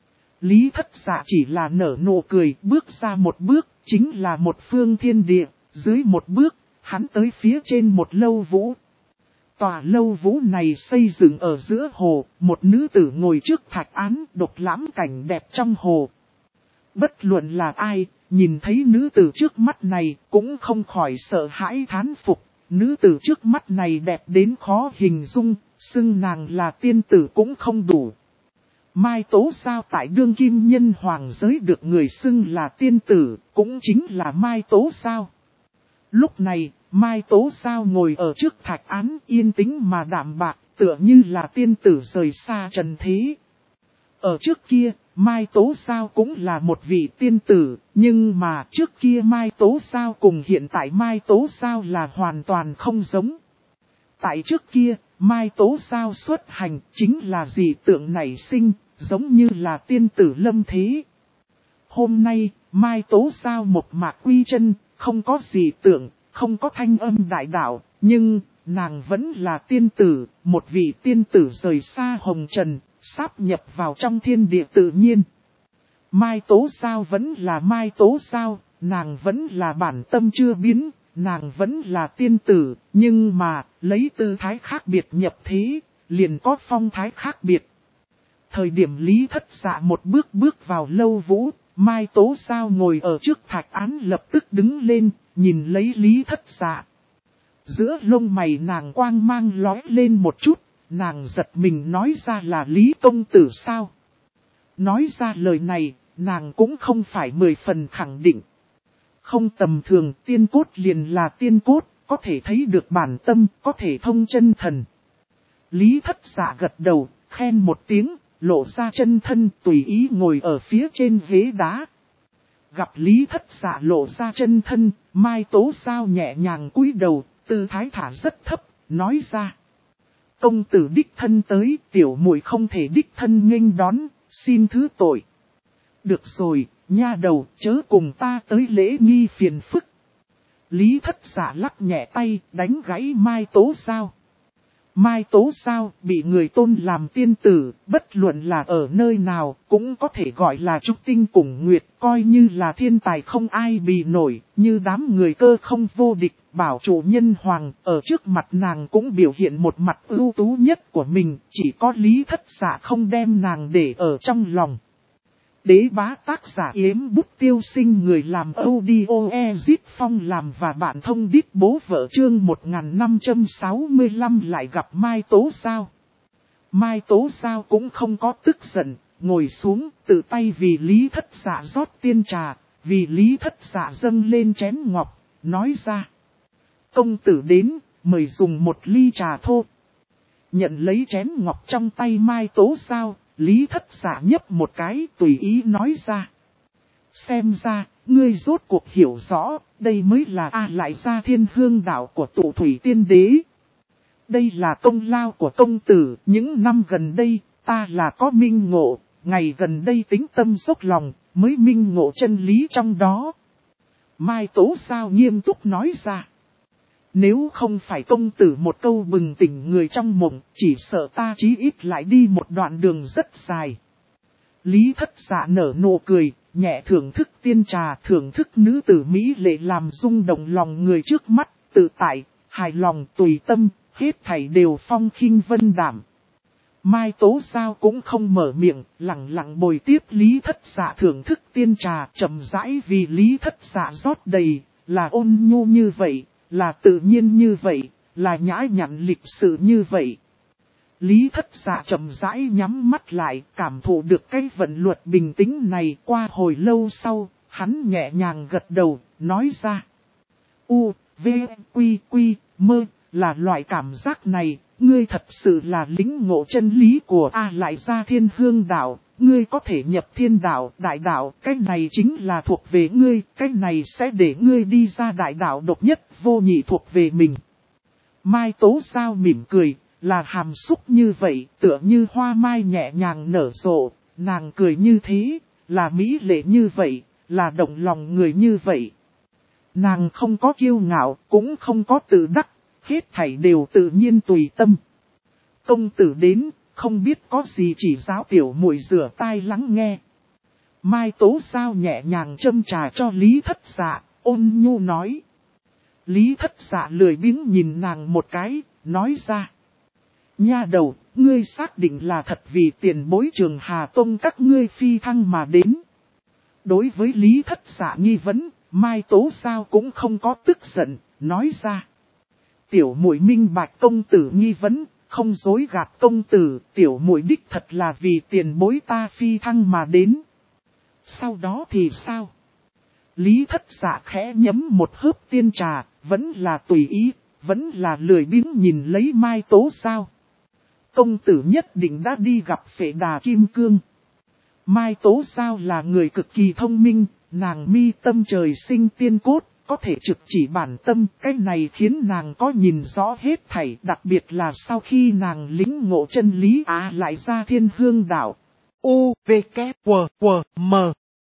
Lý Thất Dạ chỉ là nở nụ cười, bước ra một bước, chính là một phương thiên địa, dưới một bước, hắn tới phía trên một lâu vũ. Tòa lâu vũ này xây dựng ở giữa hồ, một nữ tử ngồi trước thạch án độc lãm cảnh đẹp trong hồ. Bất luận là ai, nhìn thấy nữ tử trước mắt này cũng không khỏi sợ hãi thán phục. Nữ tử trước mắt này đẹp đến khó hình dung, xưng nàng là tiên tử cũng không đủ. Mai Tố Sao tại đương kim nhân hoàng giới được người xưng là tiên tử, cũng chính là Mai Tố Sao. Lúc này, Mai Tố Sao ngồi ở trước thạch án yên tĩnh mà đạm bạc, tựa như là tiên tử rời xa trần thế. Ở trước kia, Mai Tố Sao cũng là một vị tiên tử, nhưng mà trước kia Mai Tố Sao cùng hiện tại Mai Tố Sao là hoàn toàn không giống. Tại trước kia, Mai Tố Sao xuất hành chính là dị tượng nảy sinh, giống như là tiên tử lâm thế. Hôm nay, Mai Tố Sao một mạc quy chân, không có dị tượng, không có thanh âm đại đạo, nhưng nàng vẫn là tiên tử, một vị tiên tử rời xa hồng trần, sáp nhập vào trong thiên địa tự nhiên. Mai Tố Sao vẫn là Mai Tố Sao, nàng vẫn là bản tâm chưa biến, nàng vẫn là tiên tử, nhưng mà lấy tư thái khác biệt nhập thế, liền có phong thái khác biệt. Thời điểm Lý Thất Dạ một bước bước vào lâu vũ, Mai Tố Sao ngồi ở trước thạch án lập tức đứng lên, nhìn lấy Lý Thất Dạ. Giữa lông mày nàng quang mang lóe lên một chút, nàng giật mình nói ra là Lý công tử sao. Nói ra lời này, nàng cũng không phải 10 phần khẳng định. Không tầm thường, tiên cốt liền là tiên cốt, có thể thấy được bản tâm, có thể thông chân thần. Lý Thất Dạ gật đầu, khen một tiếng, lộ ra chân thân tùy ý ngồi ở phía trên ghế đá. Gặp Lý Thất Dạ lộ ra chân thân, Mai Tố Sao nhẹ nhàng cúi đầu, tư thái thả rất thấp, nói ra. Công tử đích thân tới, tiểu muội không thể đích thân nghênh đón, xin thứ tội. Được rồi, nha đầu, chớ cùng ta tới lễ nghi phiền phức. Lý Thất Dạ lắc nhẹ tay, đánh gãy Mai Tố Sao. Mai Tố Sao bị người tôn làm tiên tử, bất luận là ở nơi nào, cũng có thể gọi là trúc tinh cùng nguyệt, coi như là thiên tài không ai bì nổi, như đám người cơ không vô địch, bảo chủ nhân hoàng, ở trước mặt nàng cũng biểu hiện một mặt ưu tú nhất của mình, chỉ có Lý Thất Dạ không đem nàng để ở trong lòng. Đế bá tác giả Yếm Bút Tiêu Sinh, người làm audio Phong làm và bạn thông đít bố vợ chương 1565 lại gặp Mai Tố Sao. Mai Tố Sao cũng không có tức giận, ngồi xuống tự tay vì Lý Thất Dạ rót tiên trà, vì Lý Thất Dạ dâng lên chén ngọc, nói ra. Công tử đến, mời dùng một ly trà thô. Nhận lấy chén ngọc trong tay Mai Tố Sao. Lý Thất Dạ nhấp một cái tùy ý nói ra. Xem ra, ngươi rốt cuộc hiểu rõ, đây mới là lại ra thiên hương đạo của tụ thủy tiên đế. Đây là công lao của công tử, những năm gần đây, ta là có minh ngộ, ngày gần đây tính tâm dốc lòng, mới minh ngộ chân lý trong đó. Mai Tố Giao nghiêm túc nói ra. Nếu không phải công tử một câu bừng tỉnh người trong mộng, chỉ sợ ta chí ít lại đi một đoạn đường rất dài. Lý Thất Dạ nở nụ cười, nhẹ thưởng thức tiên trà, thưởng thức nữ tử mỹ lệ làm rung động lòng người trước mắt, tự tại, hài lòng, tùy tâm, hết thảy đều phong khinh vân đảm. Mai Tố Giao cũng không mở miệng, lặng lặng bồi tiếp Lý Thất Dạ thưởng thức tiên trà, chậm rãi vì Lý Thất Dạ rót đầy, là ôn nhu như vậy, là tự nhiên như vậy, là nhã nhặn lịch sự như vậy. Lý Thất Dạ chậm rãi nhắm mắt lại, cảm thụ được cái vận luật bình tĩnh này. Qua hồi lâu sau, hắn nhẹ nhàng gật đầu, nói ra. U, V, Quy, Quy, Mơ, là loại cảm giác này, ngươi thật sự là lĩnh ngộ chân lý của A lại ra Thiên Hương đạo, ngươi có thể nhập thiên đạo, đại đạo, cái này chính là thuộc về ngươi, cái này sẽ để ngươi đi ra đại đạo độc nhất, vô nhị thuộc về mình. Mai Tố Giao mỉm cười. Là hàm xúc như vậy, tựa như hoa mai nhẹ nhàng nở rộ, nàng cười như thế, là mỹ lệ như vậy, là động lòng người như vậy. Nàng không có kiêu ngạo, cũng không có tự đắc, hết thảy đều tự nhiên tùy tâm. Công tử đến, không biết có gì chỉ giáo tiểu muội rửa tai lắng nghe. Mai Tố Giao nhẹ nhàng châm trà cho Lý Thất Dạ, ôn nhu nói. Lý Thất Dạ lười biếng nhìn nàng một cái, nói ra. Nha đầu, ngươi xác định là thật vì tiền bối Trường Hà Tông các ngươi phi thăng mà đến. Đối với Lý Thất Dạ nghi vấn, Mai Tố Giao cũng không có tức giận, nói ra. Tiểu muội minh bạch công tử nghi vấn, không dối gạt công tử, tiểu muội đích thật là vì tiền bối ta phi thăng mà đến. Sau đó thì sao? Lý Thất Dạ khẽ nhấm một hớp tiên trà, vẫn là tùy ý, vẫn là lười biếng nhìn lấy Mai Tố Giao. Công tử nhất định đã đi gặp Phệ Đà Kim Cương. Mai Tố Giao là người cực kỳ thông minh, nàng mi tâm trời sinh tiên cốt, có thể trực chỉ bản tâm. Cái này khiến nàng có nhìn rõ hết thảy, đặc biệt là sau khi nàng lĩnh ngộ chân lý lại ra Thiên Hương đạo. U, V, K, W, W, M.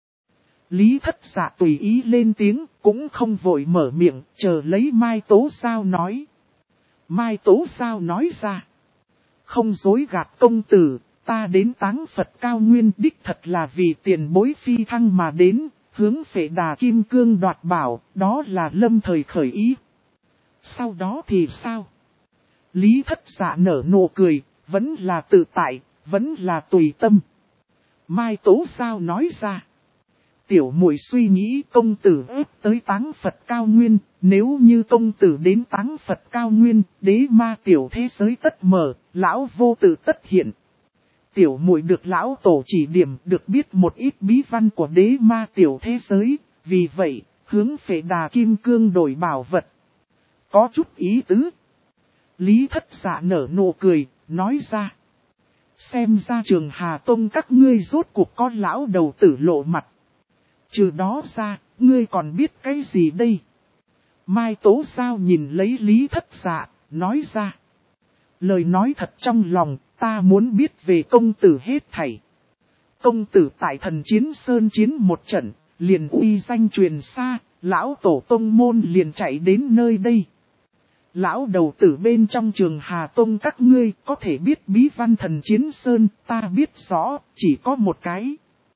Lý Thất Dạ tùy ý lên tiếng, cũng không vội mở miệng, chờ lấy Mai Tố Giao nói. Mai Tố Giao nói ra. Không dối gạt công tử, ta đến Táng Phật Cao Nguyên đích thật là vì tiền bối phi thăng mà đến, hướng Phệ Đà Kim Cương đoạt bảo, đó là lâm thời khởi ý. Sau đó thì sao? Lý Thất Dạ nở nụ cười, vẫn là tự tại, vẫn là tùy tâm. Mai Tố Giao nói ra. Tiểu muội suy nghĩ công tử ép tới Táng Phật Cao Nguyên, nếu như công tử đến Táng Phật Cao Nguyên, đế ma tiểu thế giới tất mở, lão vô tự tất hiện. Tiểu muội được lão tổ chỉ điểm, được biết một ít bí văn của đế ma tiểu thế giới, vì vậy, hướng Phệ Đà Kim Cương đổi bảo vật. Có chút ý tứ. Lý Thất Dạ nở nụ cười, nói ra. Xem ra Trường Hà Tông các ngươi rốt cuộc con lão đầu tử lộ mặt. Trừ đó ra, ngươi còn biết cái gì đây? Mai Tố Giao nhìn lấy Lý Thất Dạ, nói ra. Lời nói thật trong lòng, ta muốn biết về công tử hết thảy. Công tử tại Thần Chiến Sơn chiến một trận, liền uy danh truyền xa, lão tổ tông môn liền chạy đến nơi đây. Lão đầu tử bên trong Trường Hà Tông các ngươi có thể biết bí văn Thần Chiến Sơn, ta biết rõ, chỉ có một cái.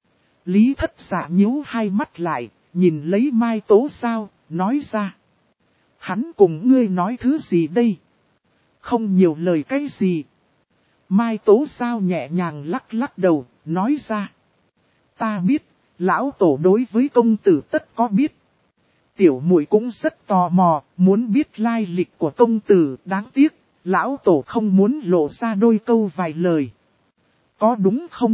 Lý Thất Dạ nhíu hai mắt lại, nhìn lấy Mai Tố Giao, nói ra. Hắn cùng ngươi nói thứ gì đây? Không nhiều lời cái gì. Mai Tố Giao nhẹ nhàng lắc lắc đầu, nói ra. Ta biết, lão tổ đối với công tử tất có biết. Tiểu muội cũng rất tò mò, muốn biết lai lịch của công tử, đáng tiếc, lão tổ không muốn lộ ra đôi câu vài lời. Có đúng không?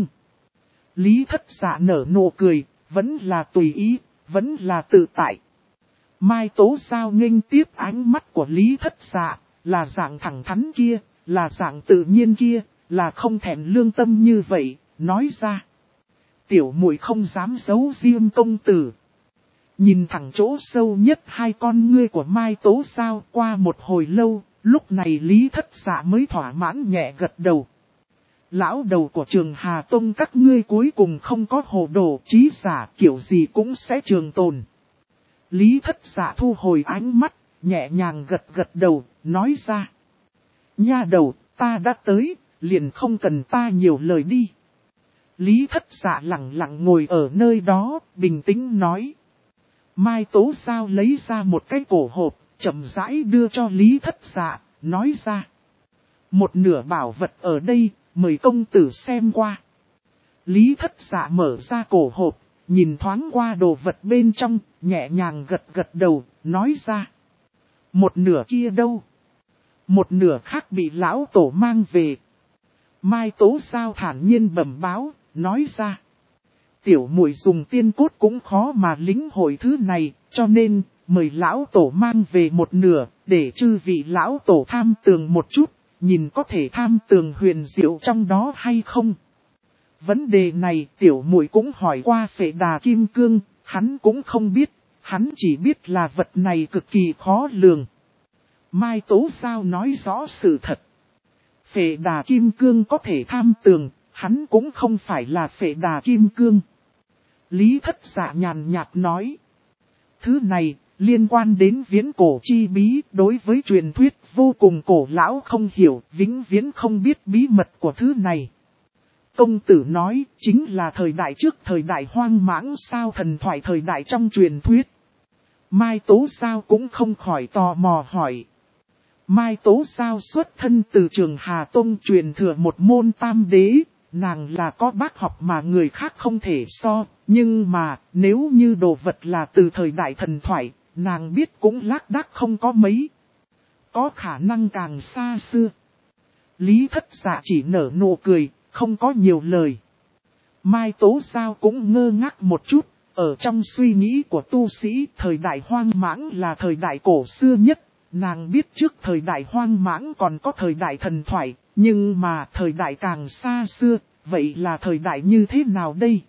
Lý Thất Dạ nở nụ cười, vẫn là tùy ý, vẫn là tự tại. Mai Tố Giao nghênh tiếp ánh mắt của Lý Thất Dạ, là dạng thẳng thắn kia, là dạng tự nhiên kia, là không thèm lương tâm như vậy, nói ra. Tiểu muội không dám giấu riêng công tử. Nhìn thẳng chỗ sâu nhất hai con ngươi của Mai Tố Giao qua một hồi lâu, lúc này Lý Thất Dạ mới thỏa mãn nhẹ gật đầu. Lão đầu của trường Hà Tông các ngươi cuối cùng không có hồ đồ trí giả kiểu gì cũng sẽ trường tồn. Lý Thất Dạ thu hồi ánh mắt, nhẹ nhàng gật gật đầu, nói ra. Nha đầu, ta đã tới, liền không cần ta nhiều lời đi. Lý Thất Dạ lặng lặng ngồi ở nơi đó, bình tĩnh nói. Mai Tố Sao lấy ra một cái cổ hộp, chậm rãi đưa cho Lý Thất Dạ, nói ra. Một nửa bảo vật ở đây, mời công tử xem qua. Lý Thất Dạ mở ra cổ hộp, nhìn thoáng qua đồ vật bên trong, nhẹ nhàng gật gật đầu, nói ra. Một nửa kia đâu? Một nửa khác bị lão tổ mang về. Mai Tố Sao thản nhiên bẩm báo, nói ra. Tiểu muội dùng tiên cốt cũng khó mà lĩnh hội thứ này, cho nên, mời lão tổ mang về một nửa, để chư vị lão tổ tham tường một chút, nhìn có thể tham tường huyền diệu trong đó hay không. Vấn đề này tiểu muội cũng hỏi qua Phệ Đà Kim Cương, hắn cũng không biết, hắn chỉ biết là vật này cực kỳ khó lường. Mai Tố Sao nói rõ sự thật. Phệ Đà Kim Cương có thể tham tường, hắn cũng không phải là Phệ Đà Kim Cương. Lý Thất Dạ nhàn nhạt nói. Thứ này, liên quan đến viễn cổ chi bí, đối với truyền thuyết vô cùng cổ lão không hiểu, vĩnh viễn không biết bí mật của thứ này. Công tử nói, chính là thời đại trước thời đại hoang mãng sao thần thoại thời đại trong truyền thuyết. Mai Tố Sao cũng không khỏi tò mò hỏi. Mai Tố Sao xuất thân từ trường Hà Tông truyền thừa một môn tam đế, nàng là có bác học mà người khác không thể so, nhưng mà nếu như đồ vật là từ thời đại thần thoại, nàng biết cũng lác đác không có mấy. Có khả năng càng xa xưa. Lý Thất Dạ chỉ nở nụ cười, không có nhiều lời. Mai Tố Sao cũng ngơ ngác một chút, ở trong suy nghĩ của tu sĩ thời đại hoang mãng là thời đại cổ xưa nhất. Nàng biết trước thời đại hoang mãng còn có thời đại thần thoại, nhưng mà thời đại càng xa xưa, vậy là thời đại như thế nào đây?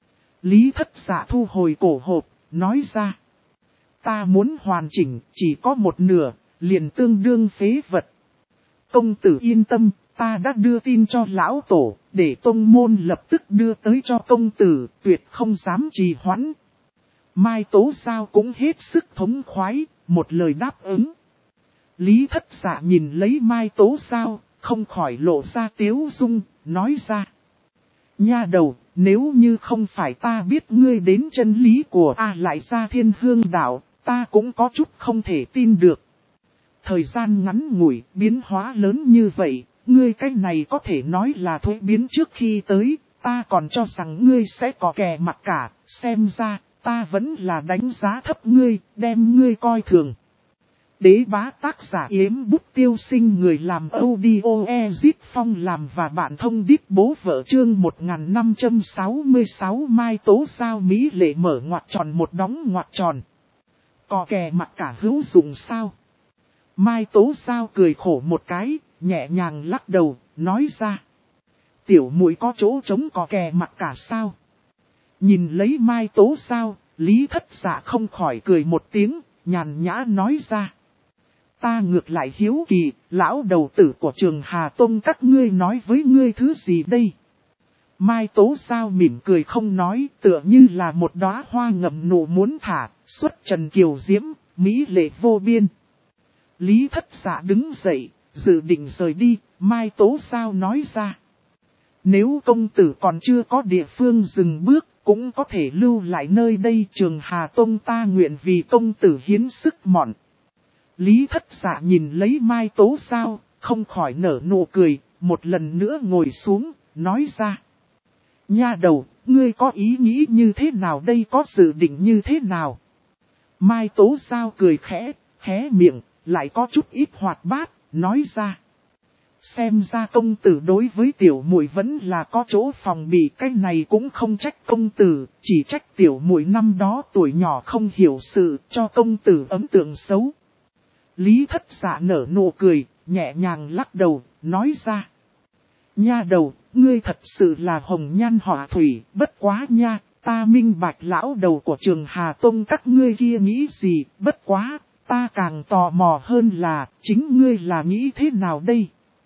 Lý Thất Dạ thu hồi cổ hộp, nói ra. Ta muốn hoàn chỉnh, chỉ có một nửa, liền tương đương phế vật. Công tử yên tâm, ta đã đưa tin cho lão tổ, để tông môn lập tức đưa tới cho công tử, tuyệt không dám trì hoãn. Mai Tố Sao cũng hết sức thống khoái, một lời đáp ứng. Lý Thất Dạ nhìn lấy Mai Tố Sao, không khỏi lộ ra tiếu dung, nói ra. Nha đầu, nếu như không phải ta biết ngươi đến chân lý của lại ra Thiên Hương đạo, ta cũng có chút không thể tin được. Thời gian ngắn ngủi, biến hóa lớn như vậy, ngươi cái này có thể nói là thuế biến trước khi tới, ta còn cho rằng ngươi sẽ có kè mặt cả, xem ra, ta vẫn là đánh giá thấp ngươi, đem ngươi coi thường. Đế bá tác giả Yếm Bút Tiêu Sinh, người làm audio Ezit Phong làm và bạn thông điệp bố vợ chương 1566 Mai Tố Sao Mỹ lệ mở ngoặc tròn một đóng ngoặc tròn. Có kè mặt cả hữu dụng sao? Mai Tố Sao cười khổ một cái, nhẹ nhàng lắc đầu, nói ra. Tiểu muội có chỗ trống có kè mặt cả sao? Nhìn lấy Mai Tố Sao, Lý Thất Dạ không khỏi cười một tiếng, nhàn nhã nói ra. Ta ngược lại hiếu kỳ, lão đầu tử của trường Hà Tông các ngươi nói với ngươi thứ gì đây? Mai Tố Sao mỉm cười không nói, tựa như là một đóa hoa ngậm nụ muốn thả, xuất trần kiều diễm, mỹ lệ vô biên. Lý Thất Dạ đứng dậy, dự định rời đi, Mai Tố Sao nói ra. Nếu công tử còn chưa có địa phương dừng bước, cũng có thể lưu lại nơi đây, trường Hà Tông ta nguyện vì công tử hiến sức mọn. Lý Thất Dạ nhìn lấy Mai Tố Sao, không khỏi nở nụ cười, một lần nữa ngồi xuống, nói ra. Nha đầu, ngươi có ý nghĩ như thế nào đây, có dự định như thế nào? Mai Tố Sao cười khẽ, hé miệng, lại có chút ít hoạt bát, nói ra. Xem ra công tử đối với tiểu muội vẫn là có chỗ phòng bị, cái này cũng không trách công tử, chỉ trách tiểu muội năm đó tuổi nhỏ không hiểu sự, cho công tử ấn tượng xấu. Lý Thất Dạ nở nụ cười, nhẹ nhàng lắc đầu, nói ra. Nha đầu, ngươi thật sự là hồng nhan họa thủy, bất quá nha, ta minh bạch lão đầu của trường Hà Tông các ngươi kia nghĩ gì, bất quá, ta càng tò mò hơn là, chính ngươi là nghĩ thế nào đây?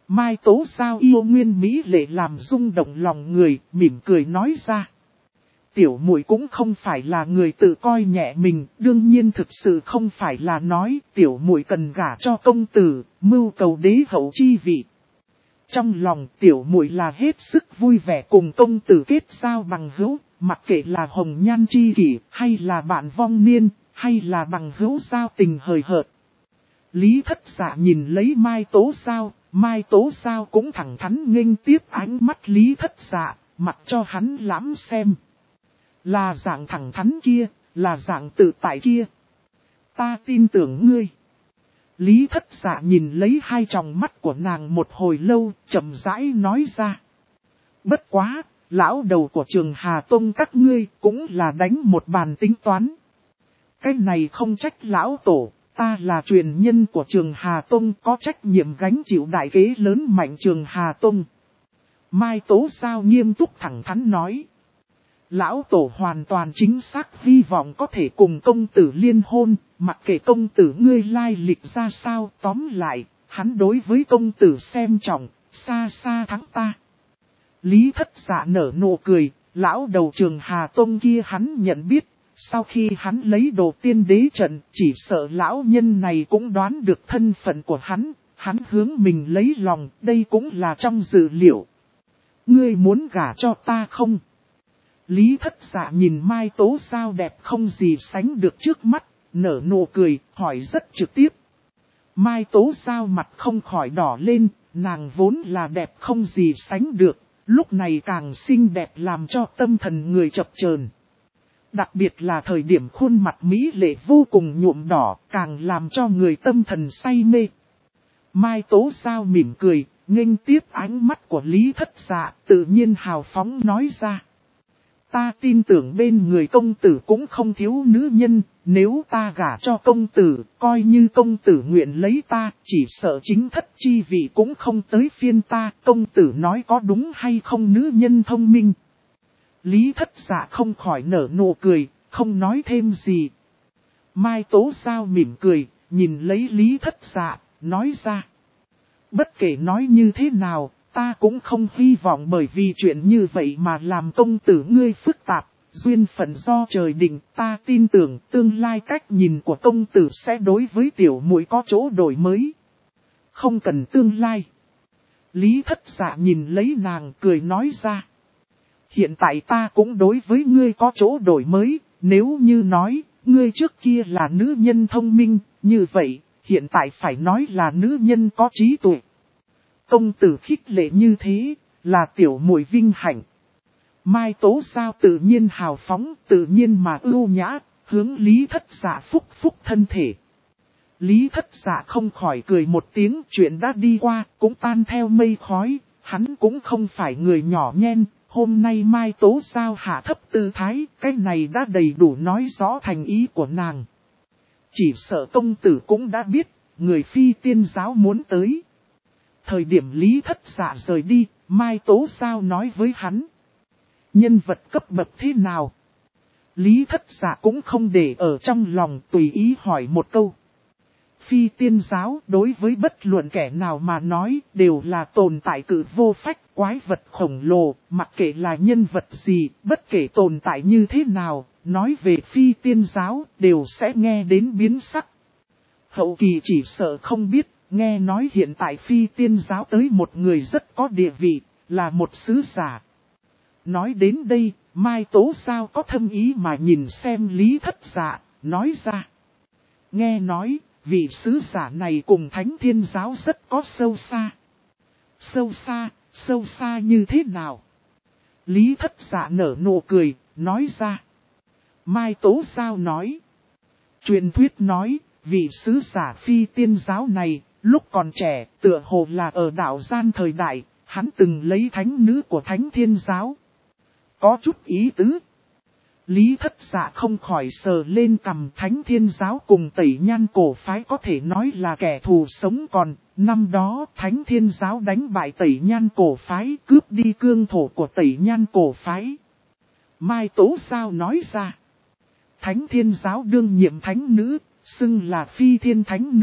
Mai Tố Giao yêu nguyên mỹ lệ làm rung động lòng người, mỉm cười nói ra. Tiểu muội cũng không phải là người tự coi nhẹ mình, đương nhiên thực sự không phải là nói tiểu muội cần gả cho công tử, mưu cầu đế hậu chi vị. Trong lòng tiểu muội là hết sức vui vẻ cùng công tử kết giao bằng hữu, mặc kệ là hồng nhan chi kỷ, hay là bạn vong niên, hay là bằng hữu giao tình hời hợt. Lý Thất Dạ nhìn lấy Mai Tố Giao, Mai Tố Giao cũng thẳng thắn nghênh tiếp ánh mắt Lý Thất Dạ, mặc cho hắn lãm xem. Là dạng thẳng thắn kia, là dạng tự tại kia. Ta tin tưởng ngươi. Lý Thất Dạ nhìn lấy hai tròng mắt của nàng một hồi lâu, chậm rãi nói ra. Bất quá, lão đầu của Trường Hà Tông các ngươi cũng là đánh một bàn tính toán. Cái này không trách lão tổ, ta là truyền nhân của Trường Hà Tông có trách nhiệm gánh chịu đại kế lớn mạnh Trường Hà Tông. Mai Tố Giao nghiêm túc thẳng thắn nói. Lão tổ hoàn toàn chính xác hy vọng có thể cùng công tử liên hôn, mặc kệ công tử ngươi lai lịch ra sao, tóm lại, hắn đối với công tử xem trọng, xa xa thắng ta. Lý Thất Dạ nở nụ cười, lão đầu Trường Hà Tông kia hắn nhận biết, sau khi hắn lấy đồ tiên đế trận, chỉ sợ lão nhân này cũng đoán được thân phận của hắn hướng mình lấy lòng, đây cũng là trong dự liệu. Ngươi muốn gả cho ta không? Lý Thất Dạ nhìn Mai Tố Giao đẹp không gì sánh được trước mắt, nở nụ cười, hỏi rất trực tiếp. Mai Tố Giao mặt không khỏi đỏ lên, nàng vốn là đẹp không gì sánh được, lúc này càng xinh đẹp làm cho tâm thần người chập chờn. Đặc biệt là thời điểm khuôn mặt mỹ lệ vô cùng nhuộm đỏ, càng làm cho người tâm thần say mê. Mai Tố Giao mỉm cười, nghênh tiếp ánh mắt của Lý Thất Dạ, tự nhiên hào phóng nói ra. Ta tin tưởng bên người công tử cũng không thiếu nữ nhân, nếu ta gả cho công tử, coi như công tử nguyện lấy ta, chỉ sợ chính thất chi vị cũng không tới phiên ta, công tử nói có đúng hay không nữ nhân thông minh. Lý Thất Dạ không khỏi nở nụ cười, không nói thêm gì. Mai Tố Giao mỉm cười, nhìn lấy Lý Thất Dạ, nói ra. Bất kể nói như thế nào, ta cũng không hy vọng bởi vì chuyện như vậy mà làm công tử ngươi phức tạp, duyên phận do trời định, ta tin tưởng tương lai cách nhìn của công tử sẽ đối với tiểu muội có chỗ đổi mới. Không cần tương lai. Lý Thất Dạ nhìn lấy nàng cười nói ra. Hiện tại ta cũng đối với ngươi có chỗ đổi mới, nếu như nói, ngươi trước kia là nữ nhân thông minh, như vậy, hiện tại phải nói là nữ nhân có trí tuệ. Công tử khích lệ như thế, là tiểu muội vinh hạnh. Mai Tố Giao tự nhiên hào phóng, tự nhiên mà ưu nhã, hướng Lý Thất Dạ phúc phúc thân thể. Lý Thất Dạ không khỏi cười một tiếng, chuyện đã đi qua, cũng tan theo mây khói, hắn cũng không phải người nhỏ nhen, hôm nay Mai Tố Giao hạ thấp tư thái, cái này đã đầy đủ nói rõ thành ý của nàng. Chỉ sợ công tử cũng đã biết, người phi tiên giáo muốn tới. Thời điểm Lý Thất Dạ rời đi, Mai Tố Giao nói với hắn. Nhân vật cấp bậc thế nào? Lý Thất Dạ cũng không để ở trong lòng, tùy ý hỏi một câu. Phi tiên giáo đối với bất luận kẻ nào mà nói đều là tồn tại cự vô phách, quái vật khổng lồ, mặc kệ là nhân vật gì, bất kể tồn tại như thế nào, nói về phi tiên giáo đều sẽ nghe đến biến sắc. Hậu kỳ chỉ sợ không biết, nghe nói hiện tại phi tiên giáo tới một người rất có địa vị, là một sứ giả. Nói đến đây, Mai Tố Giao có thâm ý mà nhìn xem Lý Thất Dạ, nói ra. Nghe nói, vị sứ giả này cùng Thánh Thiên Giáo rất có sâu xa. Sâu xa như thế nào? Lý Thất Dạ nở nụ cười, nói ra. Mai Tố Giao nói. Truyền thuyết nói, vị sứ giả phi tiên giáo này, lúc còn trẻ, tựa hồ là ở đạo gian thời đại, hắn từng lấy thánh nữ của Thánh Thiên Giáo. Có chút ý tứ. Lý Thất Dạ không khỏi sờ lên cằm. Thánh Thiên Giáo cùng Tẩy Nhan cổ phái có thể nói là kẻ thù sống còn. Năm đó Thánh Thiên Giáo đánh bại Tẩy Nhan cổ phái, cướp đi cương thổ của Tẩy Nhan cổ phái. Mai Tố Giao nói ra. Thánh Thiên Giáo đương nhiệm thánh nữ, xưng là phi thiên thánh nữ,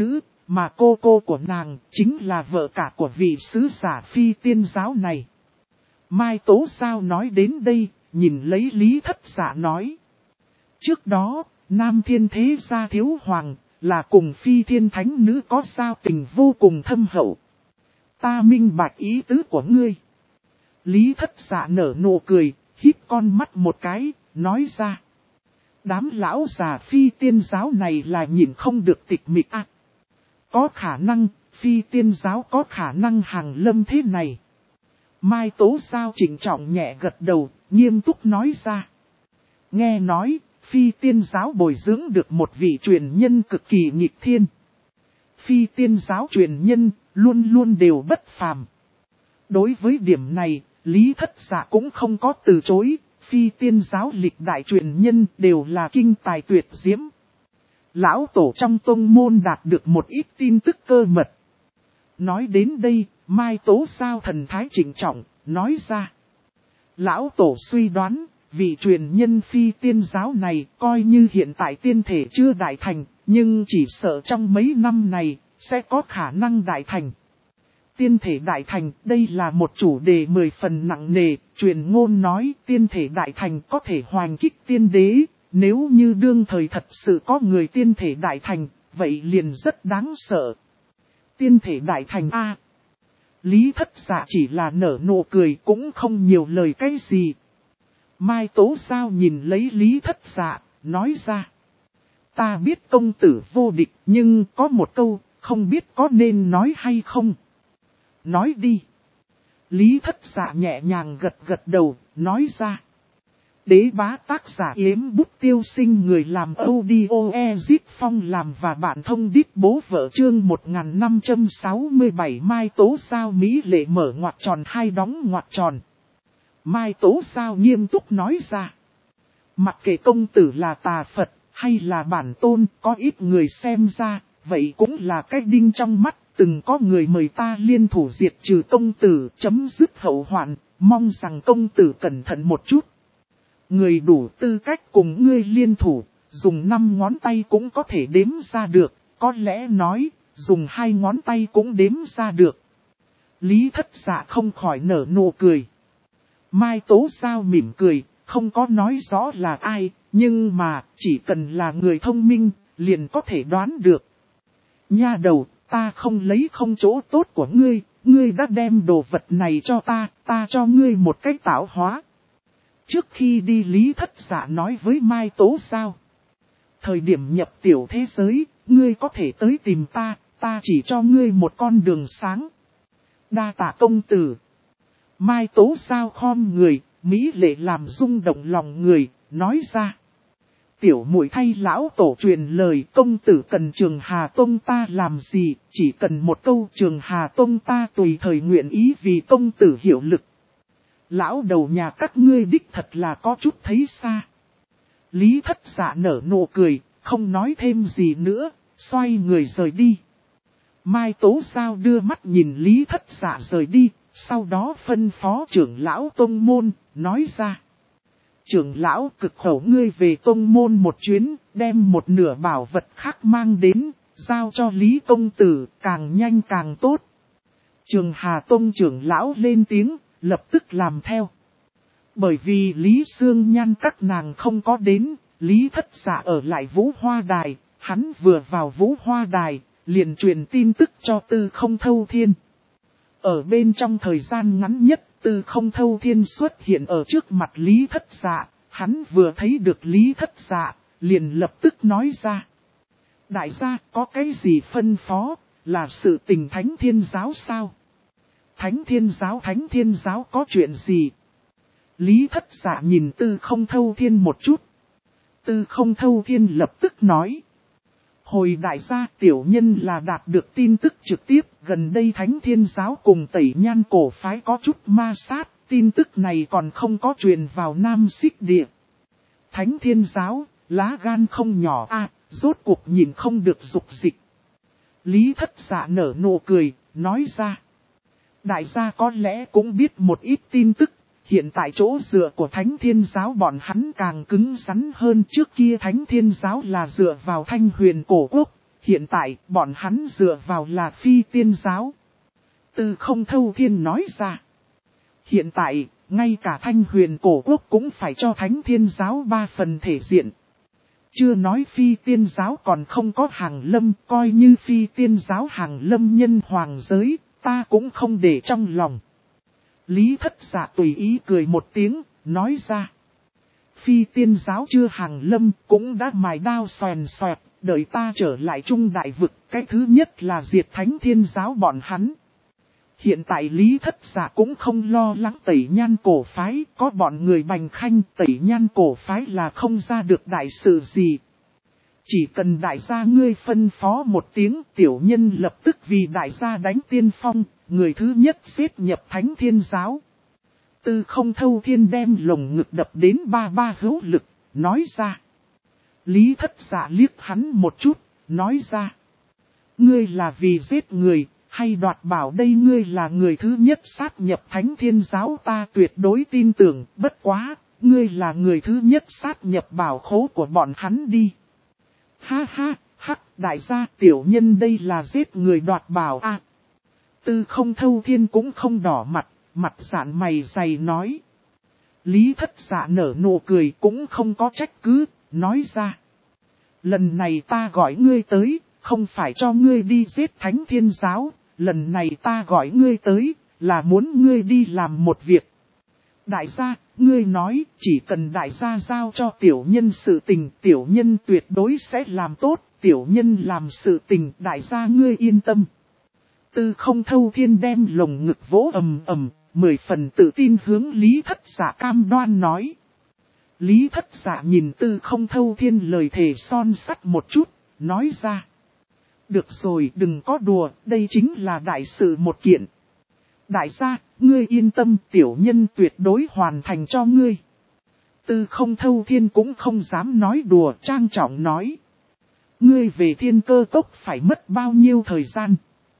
mà cô của nàng chính là vợ cả của vị sứ giả Phi Tiên giáo này. Mai Tố Giao nói đến đây, nhìn lấy Lý Thất Dạ nói. Trước đó, Nam Thiên Thế Gia Thiếu Hoàng, là cùng Phi Thiên Thánh Nữ có giao tình vô cùng thâm hậu. Ta minh bạch ý tứ của ngươi. Lý Thất Dạ nở nụ cười, híp con mắt một cái, nói ra. Đám lão già Phi Tiên giáo này là nhìn không được tịch mịch à. Có khả năng, Phi Tiên giáo có khả năng hàng lâm thế này. Mai Tố Giao chỉnh trọng nhẹ gật đầu, nghiêm túc nói ra. Nghe nói, Phi Tiên giáo bồi dưỡng được một vị truyền nhân cực kỳ nghịch thiên. Phi Tiên giáo truyền nhân, luôn luôn đều bất phàm. Đối với điểm này, Lý Thất Dạ cũng không có từ chối, Phi Tiên giáo lịch đại truyền nhân đều là kinh tài tuyệt diễm. Lão tổ trong tông môn đạt được một ít tin tức cơ mật. Nói đến đây, Mai Tố Giao thần thái chỉnh trọng, nói ra. Lão tổ suy đoán, vị truyền nhân Phi Tiên giáo này coi như hiện tại tiên thể chưa đại thành, nhưng chỉ sợ trong mấy năm này, sẽ có khả năng đại thành. Tiên thể đại thành, đây là một chủ đề 10 phần nặng nề, truyền ngôn nói tiên thể đại thành có thể hoành kích tiên đế, nếu như đương thời thật sự có người tiên thể đại thành, vậy liền rất đáng sợ. Tiên thể đại thành A. Lý Thất Dạ chỉ là nở nụ cười cũng không nhiều lời cái gì. Mai Tố Giao nhìn lấy Lý Thất Dạ, nói ra. Ta biết công tử vô địch nhưng có một câu, không biết có nên nói hay không. Nói đi. Lý Thất Dạ nhẹ nhàng gật gật đầu, nói ra. Đế bá tác giả Yếm Bút Tiêu Sinh người làm audio Ezit Phong làm và bạn thông đít bố vợ chương 1567 Mai Tố Giao Mỹ lệ mở ngoặc tròn hai đóng ngoặc tròn. Mai Tố Giao nghiêm túc nói ra. Mặc kệ công tử là tà Phật hay là bản tôn, có ít người xem ra, vậy cũng là cái đinh trong mắt. Từng có người mời ta liên thủ diệt trừ công tử, chấm dứt hậu hoạn, mong rằng công tử cẩn thận một chút. Người đủ tư cách cùng ngươi liên thủ, dùng 5 ngón tay cũng có thể đếm ra được, có lẽ nói, dùng 2 ngón tay cũng đếm ra được. Lý Thất Dạ không khỏi nở nụ cười. Mai Tố Giao mỉm cười, không có nói rõ là ai, nhưng mà chỉ cần là người thông minh, liền có thể đoán được. Nha đầu, ta không lấy không chỗ tốt của ngươi, ngươi đã đem đồ vật này cho ta cho ngươi một cách tạo hóa. Trước khi đi Lý Thất Dạ nói với Mai Tố Giao. Thời điểm nhập tiểu thế giới, ngươi có thể tới tìm ta chỉ cho ngươi một con đường sáng. Đa tạ công tử. Mai Tố Giao khom người, mỹ lệ làm rung động lòng người, nói ra. Tiểu muội thay lão tổ truyền lời công tử cần Trường Hà Tông ta làm gì, chỉ cần một câu Trường Hà Tông ta tùy thời nguyện ý vì công tử hiệu lực. Lão đầu nhà các ngươi đích thật là có chút thấy xa. Lý Thất Dạ nở nụ cười, không nói thêm gì nữa, xoay người rời đi. Mai Tố Giao đưa mắt nhìn Lý Thất Dạ rời đi, sau đó phân phó trưởng lão tông môn, nói ra. Trưởng lão cực khổ ngươi về tông môn một chuyến, đem một nửa bảo vật khác mang đến, giao cho Lý công tử, càng nhanh càng tốt. Trường Hà Tông trưởng lão lên tiếng, lập tức làm theo. Bởi vì Lý Sương Nhan các nàng không có đến, Lý Thất Dạ ở lại Vũ Hoa Đài, hắn vừa vào Vũ Hoa Đài, liền truyền tin tức cho Tư Không Thâu Thiên. Ở bên trong thời gian ngắn nhất, Tư Không Thâu Thiên xuất hiện ở trước mặt Lý Thất Dạ, hắn vừa thấy được Lý Thất Dạ, liền lập tức nói ra. Đại gia có cái gì phân phó, là sự tình Thánh Thiên Giáo sao? Thánh Thiên Giáo có chuyện gì? Lý Thất Dạ nhìn Tư Không Thâu Thiên một chút. Tư Không Thâu Thiên lập tức nói. Hồi đại gia tiểu nhân là đạt được tin tức trực tiếp, gần đây Thánh Thiên Giáo cùng Tẩy Nhan cổ phái có chút ma sát, tin tức này còn không có truyền vào Nam Xích Địa. Thánh Thiên Giáo, lá gan không nhỏ rốt cuộc nhìn không được dục dịch. Lý Thất Dạ nở nụ cười, nói ra. Đại gia có lẽ cũng biết một ít tin tức, hiện tại chỗ dựa của Thánh Thiên Giáo bọn hắn càng cứng rắn hơn, trước kia Thánh Thiên Giáo là dựa vào Thanh Huyền cổ quốc, Hiện tại, bọn hắn dựa vào là phi tiên giáo. Tư không thâu thiên nói ra. Hiện tại, ngay cả Thanh Huyền cổ quốc cũng phải cho Thánh Thiên giáo 3 phần thể diện. Chưa nói phi tiên giáo còn không có hàng lâm, coi như phi tiên giáo hàng lâm nhân hoàng giới, ta cũng không để trong lòng. Lý Thất Dạ tùy ý cười một tiếng, nói ra. Phi tiên giáo chưa hàng lâm, cũng đã mài đao xoèn xoẹt, đợi ta trở lại trung đại vực, cái thứ nhất là diệt Thánh Thiên giáo bọn hắn. Hiện tại Lý Thất Dạ cũng không lo lắng Tẩy Nhan cổ phái, có bọn người bành khanh Tẩy Nhan cổ phái là không ra được đại sự gì. Chỉ cần đại gia ngươi phân phó một tiếng, tiểu nhân lập tức vì đại gia đánh tiên phong, người thứ nhất xếp nhập Thánh Thiên giáo. Tư không thâu thiên đem lồng ngực đập đến ba hữu lực, nói ra. Lý Thất Dạ liếc hắn một chút, nói ra. Ngươi là vì giết người, hay đoạt bảo đây ngươi là người thứ nhất sát nhập Thánh Thiên giáo ta tuyệt đối tin tưởng, bất quá, ngươi là người thứ nhất sát nhập bảo khố của bọn hắn đi. Ha ha, hắc, đại gia tiểu nhân đây là giết người đoạt bảo à. Tư không thâu thiên cũng không đỏ mặt, mặt dạn mày dày nói. Lý Thất Dạ nở nụ cười cũng không có trách cứ, nói ra. Lần này ta gọi ngươi tới, không phải cho ngươi đi giết Thánh Thiên giáo, lần này ta gọi ngươi tới, là muốn ngươi đi làm một việc. Đại gia, ngươi nói, chỉ cần đại gia giao cho tiểu nhân sự tình, tiểu nhân tuyệt đối sẽ làm tốt, tiểu nhân làm sự tình, đại gia ngươi yên tâm. Tư không thâu thiên đem lồng ngực vỗ ầm ầm, 10 phần tự tin hướng Lý Thất Dạ cam đoan nói. Lý Thất Dạ nhìn Tư không thâu thiên lời thề son sắt một chút, nói ra. Được rồi, đừng có đùa, đây chính là đại sự một kiện. Đại gia, ngươi yên tâm, tiểu nhân tuyệt đối hoàn thành cho ngươi. Tư không thâu thiên cũng không dám nói đùa, trang trọng nói. Ngươi về Thiên Cơ Cốc phải mất bao nhiêu thời gian?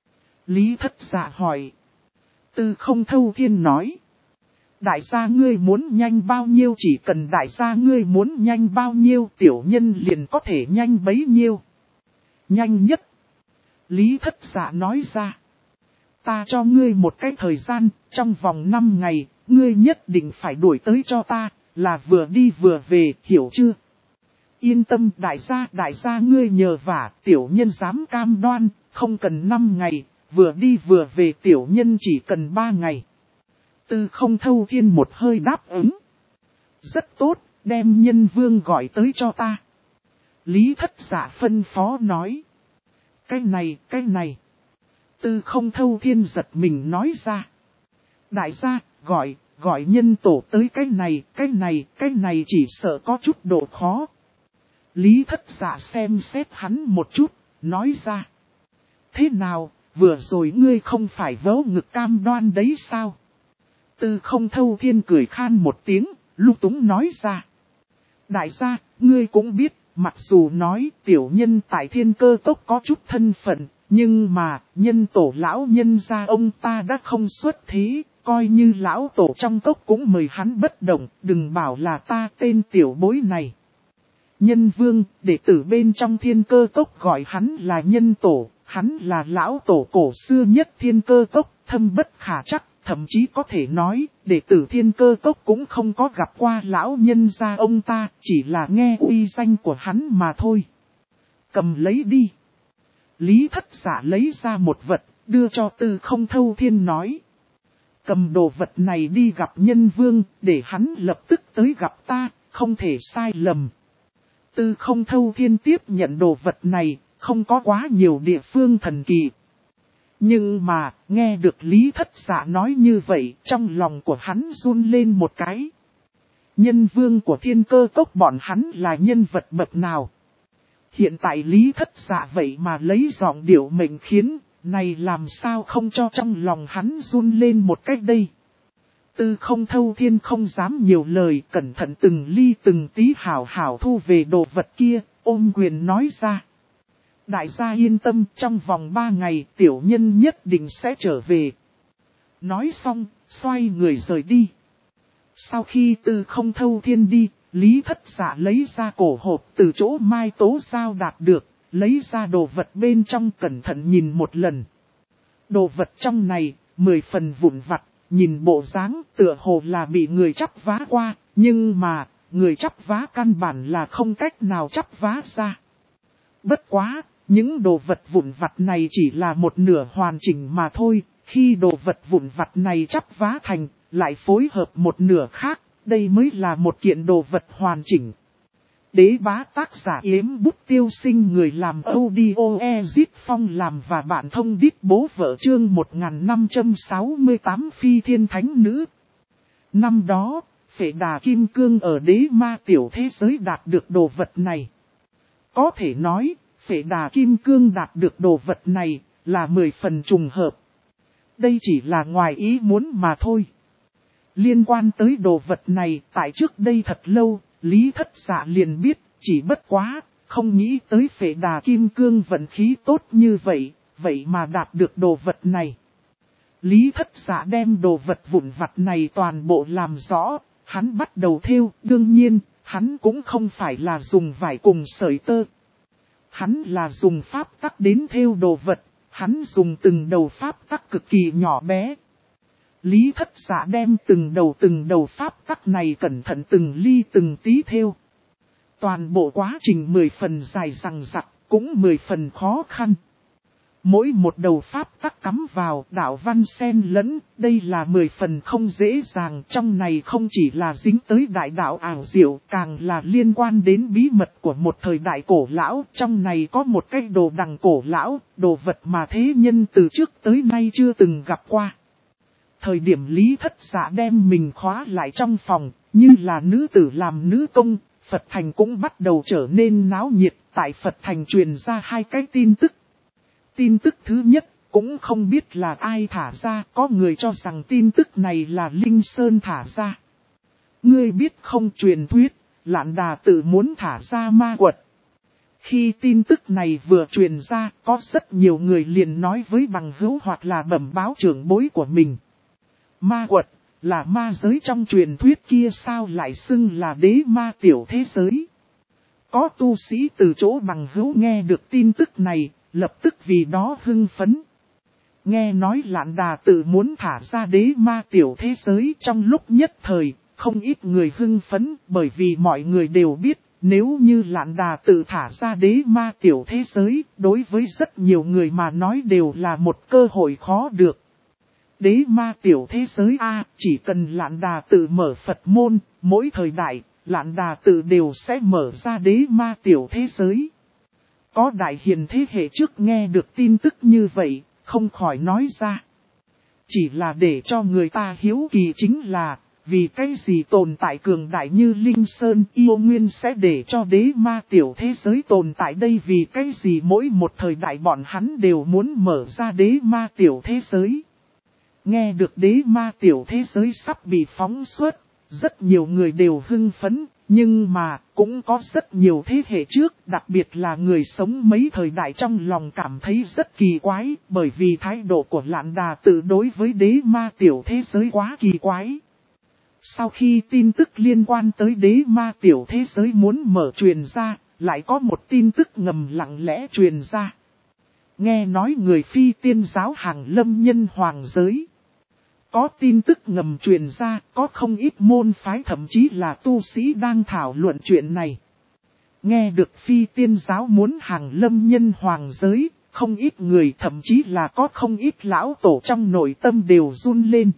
Lý Thất Dạ hỏi. Tư không thâu thiên nói. Đại gia ngươi muốn nhanh bao nhiêu, chỉ cần đại gia ngươi muốn nhanh bao nhiêu, tiểu nhân liền có thể nhanh bấy nhiêu. Nhanh nhất. Lý Thất Dạ nói ra. Ta cho ngươi một cái thời gian, trong vòng 5 ngày, ngươi nhất định phải đuổi tới cho ta, là vừa đi vừa về, hiểu chưa? Yên tâm đại gia ngươi nhờ vả, tiểu nhân dám cam đoan, không cần 5 ngày, vừa đi vừa về tiểu nhân chỉ cần 3 ngày. Tư không thâu thiên một hơi đáp ứng. Rất tốt, đem nhân vương gọi tới cho ta. Lý Thất Dạ phân phó nói. Cái này. Tư không thâu thiên giật mình nói ra. Đại gia, gọi nhân tổ tới cái này chỉ sợ có chút độ khó. Lý Thất Dạ xem xét hắn một chút, nói ra. Thế nào, vừa rồi ngươi không phải vớ ngực cam đoan đấy sao? Tư không thâu thiên cười khan một tiếng, lung túng nói ra. Đại gia, ngươi cũng biết, mặc dù nói tiểu nhân tại Thiên Cơ Cốc có chút thân phận, nhưng mà, nhân tổ lão nhân gia ông ta đã không xuất thế, coi như lão tổ trong cốc cũng mời hắn bất động, đừng bảo là ta tên tiểu bối này. Nhân vương, đệ tử bên trong Thiên Cơ Cốc gọi hắn là nhân tổ, hắn là lão tổ cổ xưa nhất Thiên Cơ Cốc, thâm bất khả trắc, thậm chí có thể nói, đệ tử Thiên Cơ Cốc cũng không có gặp qua lão nhân gia ông ta, chỉ là nghe uy danh của hắn mà thôi. Cầm lấy đi. Lý Thất Dạ lấy ra một vật, đưa cho Tư không thâu thiên nói. Cầm đồ vật này đi gặp nhân vương, để hắn lập tức tới gặp ta, không thể sai lầm. Tư không thâu thiên tiếp nhận đồ vật này, không có quá nhiều địa phương thần kỳ. Nhưng mà, nghe được Lý Thất Dạ nói như vậy, trong lòng của hắn run lên một cái. Nhân vương của Thiên Cơ Cốc bọn hắn là nhân vật bậc nào? Hiện tại Lý Thất Dạ vậy mà lấy giọng điệu mệnh khiến, này làm sao không cho trong lòng hắn run lên một cách đây. Tư không thâu thiên không dám nhiều lời, cẩn thận từng ly từng tí hảo hảo thu về đồ vật kia, ôm quyền nói ra. Đại gia yên tâm, trong vòng 3 ngày tiểu nhân nhất định sẽ trở về. Nói xong, xoay người rời đi. Sau khi Tư không thâu thiên đi, Lý Thất Dạ lấy ra cổ hộp từ chỗ Mai Tố Giao đạt được, lấy ra đồ vật bên trong cẩn thận nhìn một lần. Đồ vật trong này, 10 phần vụn vặt, nhìn bộ dáng tựa hồ là bị người chắp vá qua, nhưng mà, người chắp vá căn bản là không cách nào chắp vá ra. Bất quá, những đồ vật vụn vặt này chỉ là một nửa hoàn chỉnh mà thôi, khi đồ vật vụn vặt này chắp vá thành, lại phối hợp một nửa khác, đây mới là một kiện đồ vật hoàn chỉnh. Đế bá tác giả Yếm Bút Tiêu Sinh, người làm audio Ezit Phong làm và bạn thông đích bố vợ chương 1568 phi thiên thánh nữ. Năm đó, Phệ Đà Kim Cương ở đế ma tiểu thế giới đạt được đồ vật này. Có thể nói, Phệ Đà Kim Cương đạt được đồ vật này là 10 phần trùng hợp. Đây chỉ là ngoài ý muốn mà thôi. Liên quan tới đồ vật này tại trước đây thật lâu, Lý Thất Dạ liền biết, chỉ bất quá, không nghĩ tới Phệ Đà Kim Cương vận khí tốt như vậy, vậy mà đạt được đồ vật này. Lý Thất Dạ đem đồ vật vụn vặt này toàn bộ làm rõ, hắn bắt đầu thêu, đương nhiên, hắn cũng không phải là dùng vải cùng sợi tơ. Hắn là dùng pháp tắc đến thêu đồ vật, hắn dùng từng đầu pháp tắc cực kỳ nhỏ bé. Lý Thất Dạ đem từng đầu pháp tắc này cẩn thận từng ly từng tí thêu. Toàn bộ quá trình 10 phần dài dằng dặc, cũng 10 phần khó khăn. Mỗi một đầu pháp tắc cắm vào đạo văn xen lẫn, đây là 10 phần không dễ dàng. Trong này không chỉ là dính tới đại đạo ảo diệu, càng là liên quan đến bí mật của một thời đại cổ lão. Trong này có một cái đồ đằng cổ lão, đồ vật mà thế nhân từ trước tới nay chưa từng gặp qua. Thời điểm Lý Thất Dạ đem mình khóa lại trong phòng, như là nữ tử làm nữ công, Phật Thành cũng bắt đầu trở nên náo nhiệt. Tại Phật Thành truyền ra 2 cái tin tức. Tin tức thứ nhất, cũng không biết là ai thả ra, có người cho rằng tin tức này là Linh Sơn thả ra. Ngươi biết không, truyền thuyết, Lạn Đà tự muốn thả ra ma quật. Khi tin tức này vừa truyền ra, có rất nhiều người liền nói với bằng hữu hoặc là bẩm báo trưởng bối của mình. Ma quật, là ma giới trong truyền thuyết kia sao lại xưng là đế ma tiểu thế giới. Có tu sĩ từ chỗ bằng hữu nghe được tin tức này, lập tức vì đó hưng phấn. Nghe nói Lạn Đà tự muốn thả ra đế ma tiểu thế giới, trong lúc nhất thời, không ít người hưng phấn, bởi vì mọi người đều biết, nếu như Lạn Đà tự thả ra đế ma tiểu thế giới, đối với rất nhiều người mà nói đều là một cơ hội khó được. Đế ma tiểu thế giới chỉ cần Lạn Đà tự mở Phật môn, mỗi thời đại, Lạn Đà tự đều sẽ mở ra đế ma tiểu thế giới. Có đại hiền thế hệ trước nghe được tin tức như vậy, không khỏi nói ra. Chỉ là để cho người ta hiếu kỳ chính là, vì cái gì tồn tại cường đại như Linh Sơn yêu nguyên sẽ để cho đế ma tiểu thế giới tồn tại đây, vì cái gì mỗi một thời đại bọn hắn đều muốn mở ra đế ma tiểu thế giới. Nghe được đế ma tiểu thế giới sắp bị phóng xuất, rất nhiều người đều hưng phấn. Nhưng mà, cũng có rất nhiều thế hệ trước, đặc biệt là người sống mấy thời đại trong lòng cảm thấy rất kỳ quái, bởi vì thái độ của Lạn Đà tự đối với đế ma tiểu thế giới quá kỳ quái. Sau khi tin tức liên quan tới đế ma tiểu thế giới muốn mở truyền ra, lại có một tin tức ngầm lặng lẽ truyền ra. Nghe nói người Phi Tiên giáo hàng lâm nhân hoàng giới. Có tin tức ngầm truyền ra, có không ít môn phái thậm chí là tu sĩ đang thảo luận chuyện này. Nghe được Phi Tiên giáo muốn hàng lâm nhân hoàng giới, không ít người thậm chí là có không ít lão tổ trong nội tâm đều run lên.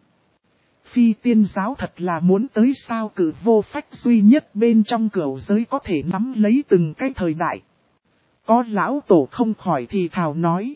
Phi Tiên giáo thật là muốn tới sao, cử vô phách duy nhất bên trong cửu giới có thể nắm lấy từng cái thời đại. Có lão tổ không khỏi thì thào nói.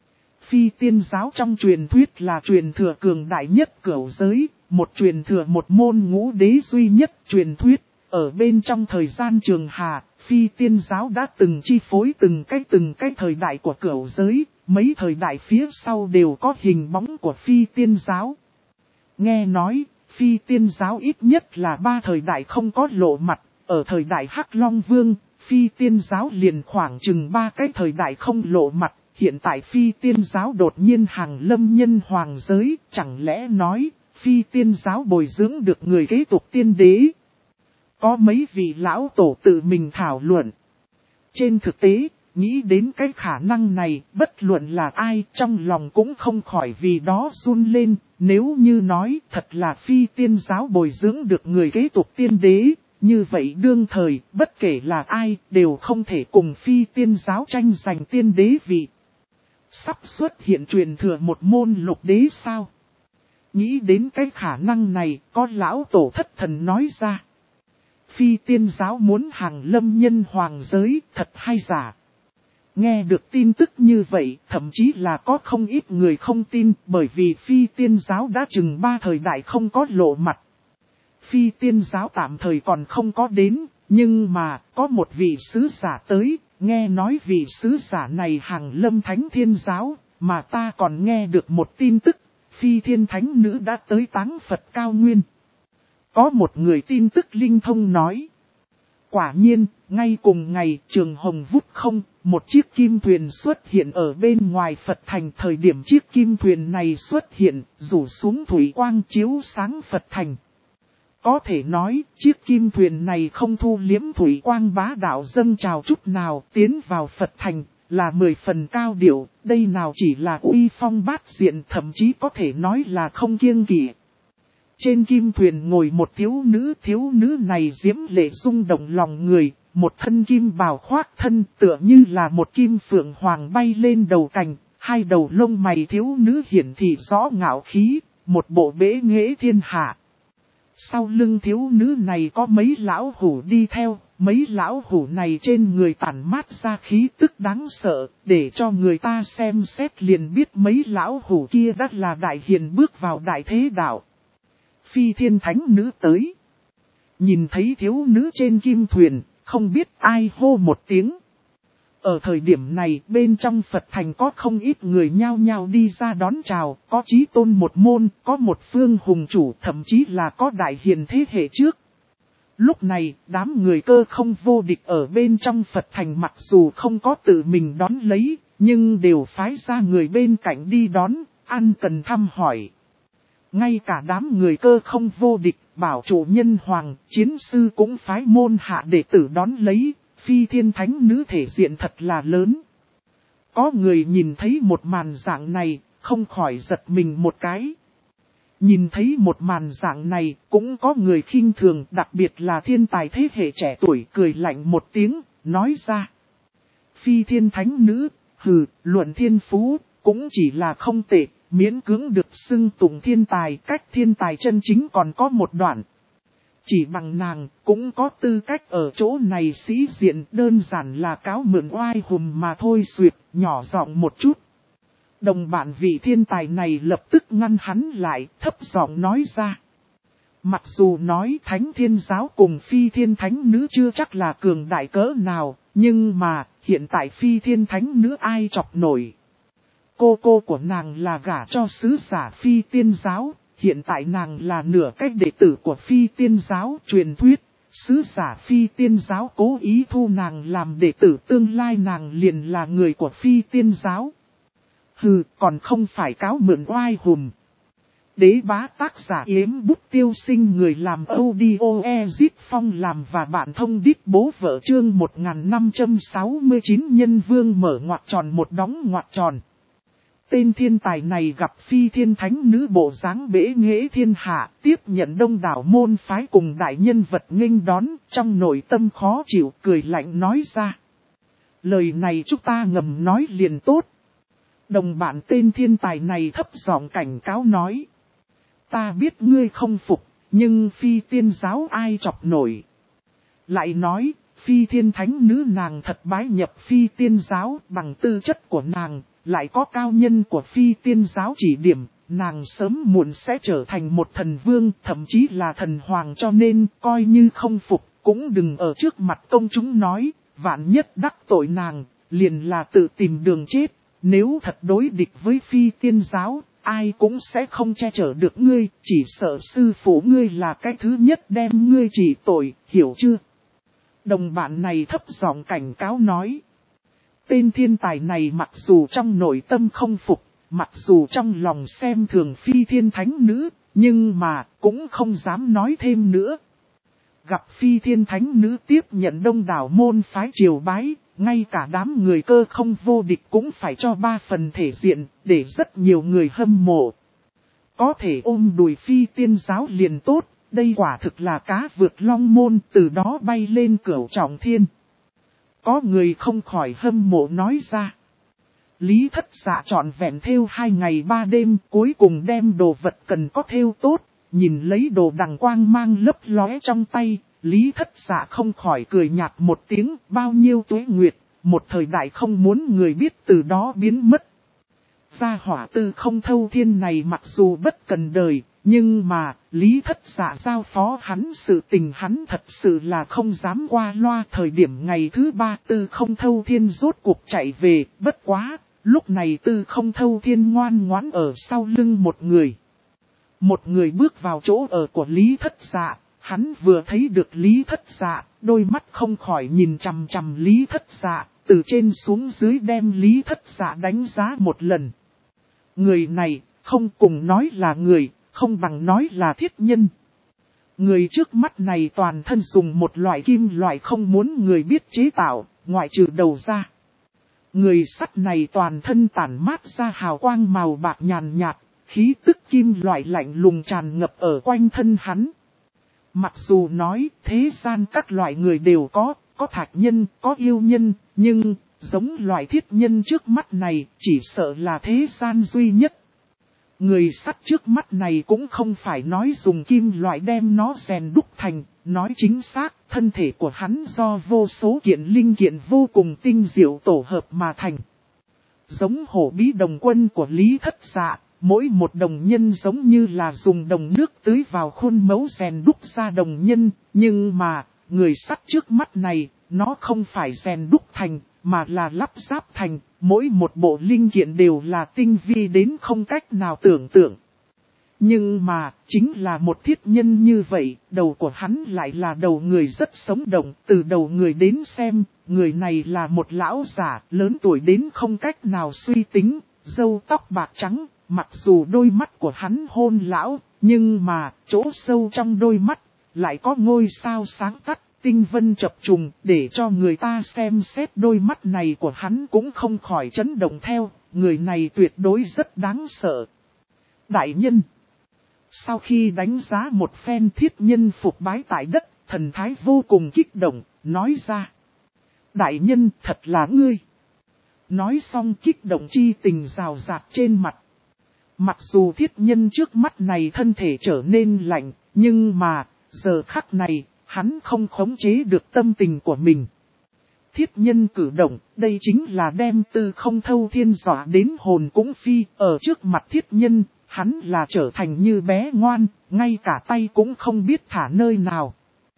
Phi Tiên giáo trong truyền thuyết là truyền thừa cường đại nhất cửu giới, một truyền thừa một môn ngũ đế duy nhất truyền thuyết. Ở bên trong thời gian trường hà, Phi Tiên giáo đã từng chi phối từng cái thời đại của cửu giới, mấy thời đại phía sau đều có hình bóng của Phi Tiên giáo. Nghe nói, Phi Tiên giáo ít nhất là 3 thời đại không có lộ mặt, ở thời đại Hắc Long Vương, Phi Tiên giáo liền khoảng chừng 3 cái thời đại không lộ mặt. Hiện tại Phi Tiên giáo đột nhiên hàng lâm nhân hoàng giới, chẳng lẽ nói, Phi Tiên giáo bồi dưỡng được người kế tục tiên đế. Có mấy vị lão tổ tự mình thảo luận. Trên thực tế, nghĩ đến cái khả năng này, bất luận là ai trong lòng cũng không khỏi vì đó run lên, nếu như nói thật là phi tiên giáo bồi dưỡng được người kế tục tiên đế, như vậy đương thời, bất kể là ai, đều không thể cùng phi tiên giáo tranh giành tiên đế vị. Sắp xuất hiện truyền thừa một môn lục đế sao? Nghĩ đến cái khả năng này, có lão tổ thất thần nói ra. Phi tiên giáo muốn hàng lâm nhân hoàng giới, thật hay giả? Nghe được tin tức như vậy, thậm chí là có không ít người không tin, bởi vì phi tiên giáo đã chừng 3 thời đại không có lộ mặt. Phi tiên giáo tạm thời còn không có đến, nhưng mà, có một vị sứ giả tới, nghe nói vị sứ giả này hàng lâm thánh thiên giáo, mà ta còn nghe được một tin tức, phi thiên thánh nữ đã tới táng Phật cao nguyên. Có một người tin tức linh thông nói. Quả nhiên, ngay cùng ngày trường hồng vút không, một chiếc kim thuyền xuất hiện ở bên ngoài Phật thành. Thời điểm chiếc kim thuyền này xuất hiện, rủ xuống thủy quang chiếu sáng Phật thành. Có thể nói, chiếc kim thuyền này không thu liếm thủy quang bá đạo dâng trào chút nào, tiến vào Phật thành, là 10 phần cao điệu, đây nào chỉ là uy phong bát diện, thậm chí có thể nói là không kiêng kỵ. Trên kim thuyền ngồi một thiếu nữ này diễm lệ rung động lòng người, một thân kim bào khoác thân tựa như là một kim phượng hoàng bay lên đầu cành, hai đầu lông mày thiếu nữ hiển thị rõ ngạo khí, một bộ bế nghệ thiên hạ. Sau lưng thiếu nữ này có mấy lão hủ đi theo, mấy lão hủ này trên người tản mát ra khí tức đáng sợ, để cho người ta xem xét liền biết mấy lão hủ kia đã là đại hiền bước vào đại thế đạo. Phi thiên thánh nữ tới. Nhìn thấy thiếu nữ trên kim thuyền, không biết ai hô một tiếng. Ở thời điểm này, bên trong Phật thành có không ít người nhao nhao đi ra đón chào, có chí tôn một môn, có một phương hùng chủ, thậm chí là có đại hiền thế hệ trước. Lúc này, đám người cơ không vô địch ở bên trong Phật thành mặc dù không có tự mình đón lấy, nhưng đều phái ra người bên cạnh đi đón, ăn cần thăm hỏi. Ngay cả đám người cơ không vô địch, bảo chủ nhân hoàng, chiến sư cũng phái môn hạ đệ tử đón lấy, phi thiên thánh nữ thể diện thật là lớn. Có người nhìn thấy một màn dạng này, không khỏi giật mình một cái. Nhìn thấy một màn dạng này, cũng có người khinh thường, đặc biệt là thiên tài thế hệ trẻ tuổi cười lạnh một tiếng, nói ra. Phi thiên thánh nữ, luận thiên phú, cũng chỉ là không tệ. Miễn cưỡng được xưng tụng thiên tài, cách thiên tài chân chính còn có một đoạn. Chỉ bằng nàng, cũng có tư cách ở chỗ này sĩ diện, đơn giản là cáo mượn oai hùm mà thôi. Xuyệt, nhỏ giọng một chút. Đồng bạn vị thiên tài này lập tức ngăn hắn lại, thấp giọng nói ra. Mặc dù nói thánh thiên giáo cùng phi thiên thánh nữ chưa chắc là cường đại cỡ nào, nhưng mà, hiện tại phi thiên thánh nữ ai chọc nổi. Cô của nàng là gả cho sứ giả phi tiên giáo, hiện tại nàng là nửa cách đệ tử của phi tiên giáo. Truyền thuyết, sứ giả phi tiên giáo cố ý thu nàng làm đệ tử, tương lai nàng liền là người của phi tiên giáo. Còn không phải cáo mượn oai hùm. Đế bá tác giả Yếm Bút Tiêu Sinh, người làm audio Ezit Phong làm và bạn thông đít bố vợ chương 1569 nhân vương mở ngoặc tròn một đóng ngoặc tròn. Tên thiên tài này gặp phi thiên thánh nữ bộ dáng bế nghệ thiên hạ, tiếp nhận đông đảo môn phái cùng đại nhân vật nghênh đón, trong nội tâm khó chịu, cười lạnh nói ra. Lời này chúng ta ngầm nói liền tốt. Đồng bạn tên thiên tài này thấp giọng cảnh cáo nói. Ta biết ngươi không phục, nhưng phi tiên giáo ai chọc nổi. Lại nói, phi thiên thánh nữ nàng thật bái nhập phi tiên giáo, bằng tư chất của nàng. Lại có cao nhân của phi tiên giáo chỉ điểm, nàng sớm muộn sẽ trở thành một thần vương, thậm chí là thần hoàng, cho nên coi như không phục, cũng đừng ở trước mặt công chúng nói, vạn nhất đắc tội nàng, liền là tự tìm đường chết. Nếu thật đối địch với phi tiên giáo, ai cũng sẽ không che chở được ngươi, chỉ sợ sư phụ ngươi là cái thứ nhất đem ngươi trị tội, hiểu chưa? Đồng bạn này thấp giọng cảnh cáo nói. Tên thiên tài này mặc dù trong nội tâm không phục, mặc dù trong lòng xem thường phi thiên thánh nữ, nhưng mà cũng không dám nói thêm nữa. Gặp phi thiên thánh nữ tiếp nhận đông đảo môn phái triều bái, ngay cả đám người cơ không vô địch cũng phải cho 3 phần thể diện, để rất nhiều người hâm mộ. Có thể ôm đùi phi tiên giáo liền tốt, đây quả thực là cá vượt long môn, từ đó bay lên cửu trọng thiên. Có người không khỏi hâm mộ nói ra. Lý Thất Dạ trọn vẹn thêu 2 ngày 3 đêm, cuối cùng đem đồ vật cần có thêu tốt, nhìn lấy đồ đằng quang mang lấp lóe trong tay, Lý Thất Dạ không khỏi cười nhạt một tiếng, bao nhiêu tuế nguyệt, một thời đại không muốn người biết từ đó biến mất. Gia hỏa Tư Không Thâu Thiên này mặc dù bất cần đời, nhưng mà, Lý Thất Dạ giao phó hắn sự tình hắn thật sự là không dám qua loa. Thời điểm ngày thứ 3 Tư Không Thâu Thiên rốt cuộc chạy về, bất quá, lúc này Tư Không Thâu Thiên ngoan ngoãn ở sau lưng một người. Một người bước vào chỗ ở của Lý Thất Dạ, hắn vừa thấy được Lý Thất Dạ, đôi mắt không khỏi nhìn chằm chằm Lý Thất Dạ, từ trên xuống dưới đem Lý Thất Dạ đánh giá một lần. Người này, không cùng nói là người, không bằng nói là thiết nhân. Người trước mắt này toàn thân dùng một loại kim loại không muốn người biết chế tạo, ngoại trừ đầu ra. Người sắt này toàn thân tản mát ra hào quang màu bạc nhàn nhạt, khí tức kim loại lạnh lùng tràn ngập ở quanh thân hắn. Mặc dù nói thế gian các loại người đều có thạch nhân, có yêu nhân, nhưng giống loại thiết nhân trước mắt này chỉ sợ là thế gian duy nhất. Người sắt trước mắt này cũng không phải nói dùng kim loại đem nó rèn đúc thành, nói chính xác, thân thể của hắn do vô số kiện linh kiện vô cùng tinh diệu tổ hợp mà thành. Giống hổ bí đồng quân của Lý Thất Dạ, mỗi một đồng nhân giống như là dùng đồng nước tưới vào khuôn mẫu rèn đúc ra đồng nhân, nhưng mà, người sắt trước mắt này, nó không phải rèn đúc thành, mà là lắp ráp thành, mỗi một bộ linh kiện đều là tinh vi đến không cách nào tưởng tượng. Nhưng mà, chính là một thiết nhân như vậy, đầu của hắn lại là đầu người rất sống động, từ đầu người đến xem, người này là một lão giả, lớn tuổi đến không cách nào suy tính, râu tóc bạc trắng, mặc dù đôi mắt của hắn hôn lão, nhưng mà, chỗ sâu trong đôi mắt, lại có ngôi sao sáng tắt. Tinh vân chập trùng, để cho người ta xem xét đôi mắt này của hắn cũng không khỏi chấn động theo, người này tuyệt đối rất đáng sợ. Đại nhân. Sau khi đánh giá một phen thiết nhân phục bái tại đất, thần thái vô cùng kích động, nói ra. Đại nhân thật là ngươi. Nói xong kích động chi tình rào rạt trên mặt. Mặc dù thiết nhân trước mắt này thân thể trở nên lạnh, nhưng mà, giờ khắc này, hắn không khống chế được tâm tình của mình. Thiết nhân cử động, đây chính là đem Tư Không Thâu Thiên dọa đến hồn cũng phi, ở trước mặt thiết nhân, hắn là trở thành như bé ngoan, ngay cả tay cũng không biết thả nơi nào.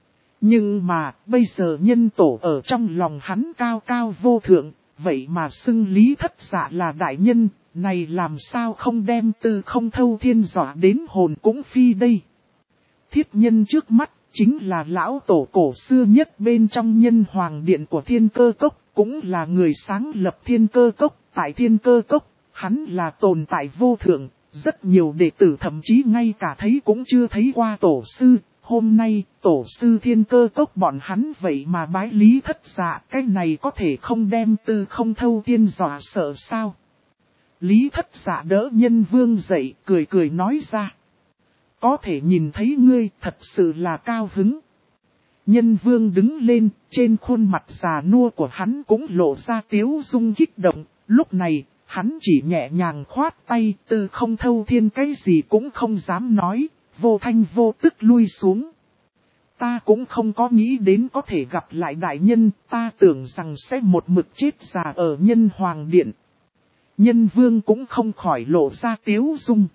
Nhưng mà, bây giờ nhân tổ ở trong lòng hắn cao cao vô thượng, vậy mà xưng Lý Thất Dạ là đại nhân, này làm sao không đem Tư Không Thâu Thiên dọa đến hồn cũng phi đây. Thiết nhân trước mắt, chính là lão tổ cổ xưa nhất bên trong nhân hoàng điện của Thiên Cơ Cốc, cũng là người sáng lập Thiên Cơ Cốc. Tại Thiên Cơ Cốc, hắn là tồn tại vô thượng, rất nhiều đệ tử thậm chí ngay cả thấy cũng chưa thấy qua tổ sư. Hôm nay, tổ sư Thiên Cơ Cốc bọn hắn vậy mà bái Lý Thất Dạ, cái này có thể không đem Tư Không Thâu Thiên dọa sợ sao. Lý Thất Dạ đỡ Nhân Vương dậy, cười cười nói ra. Có thể nhìn thấy ngươi thật sự là cao hứng. Nhân Vương đứng lên, trên khuôn mặt già nua của hắn cũng lộ ra tiếu dung kích động. Lúc này, hắn chỉ nhẹ nhàng khoát tay, Tư Không Thâu Thiên cái gì cũng không dám nói, vô thanh vô tức lui xuống. Ta cũng không có nghĩ đến có thể gặp lại đại nhân, ta tưởng rằng sẽ một mực chết già ở Nhân Hoàng Điện. Nhân Vương cũng không khỏi lộ ra tiếu dung.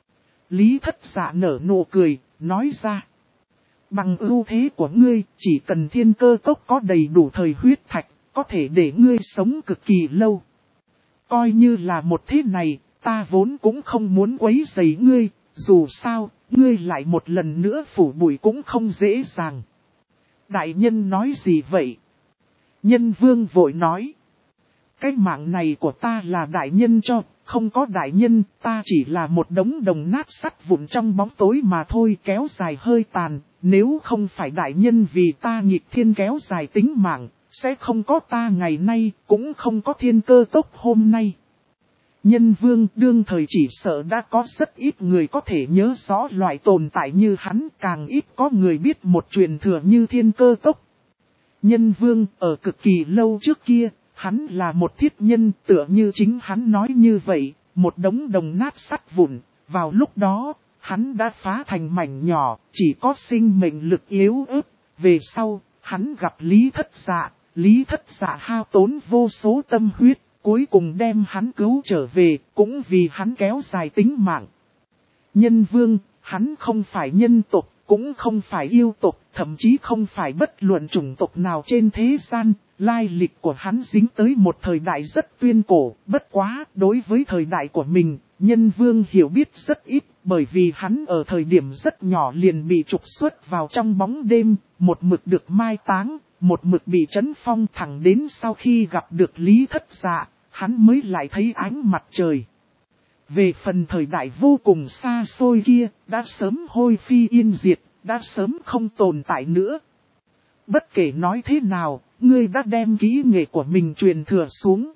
Lý Thất Dạ nở nụ cười, nói ra. Bằng ưu thế của ngươi, chỉ cần Thiên Cơ Cốc có đầy đủ thời huyết thạch, có thể để ngươi sống cực kỳ lâu. Coi như là một thế này, ta vốn cũng không muốn quấy rầy ngươi, dù sao, ngươi lại một lần nữa phủ bụi cũng không dễ dàng. Đại nhân nói gì vậy? Nhân Vương vội nói. Cái mạng này của ta là đại nhân cho, không có đại nhân, ta chỉ là một đống đồng nát sắt vụn trong bóng tối mà thôi, kéo dài hơi tàn, nếu không phải đại nhân vì ta nghịch thiên kéo dài tính mạng, sẽ không có ta ngày nay, cũng không có thiên cơ tốc hôm nay. Nhân vương đương thời chỉ sợ đã có rất ít người có thể nhớ rõ loại tồn tại như hắn, càng ít có người biết một truyền thừa như thiên cơ tốc. Nhân vương ở cực kỳ lâu trước kia, hắn là một thiết nhân, tựa như chính hắn nói như vậy, một đống đồng nát sắt vụn. Vào lúc đó, hắn đã phá thành mảnh nhỏ, chỉ có sinh mệnh lực yếu ớt. Về sau, hắn gặp Lý Thất Dạ hao tốn vô số tâm huyết, cuối cùng đem hắn cứu trở về, cũng vì hắn kéo dài tính mạng. Nhân vương, hắn không phải nhân tộc, cũng không phải yêu tộc, thậm chí không phải bất luận chủng tộc nào trên thế gian. Lai lịch của hắn dính tới một thời đại rất tuyên cổ, bất quá, đối với thời đại của mình, nhân vương hiểu biết rất ít, bởi vì hắn ở thời điểm rất nhỏ liền bị trục xuất vào trong bóng đêm, một mực được mai táng, một mực bị trấn phong, thẳng đến sau khi gặp được Lý Thất Dạ, hắn mới lại thấy ánh mặt trời. Về phần thời đại vô cùng xa xôi kia, đã sớm hôi phi yên diệt, đã sớm không tồn tại nữa. Bất kể nói thế nào, ngươi đã đem kỹ nghệ của mình truyền thừa xuống.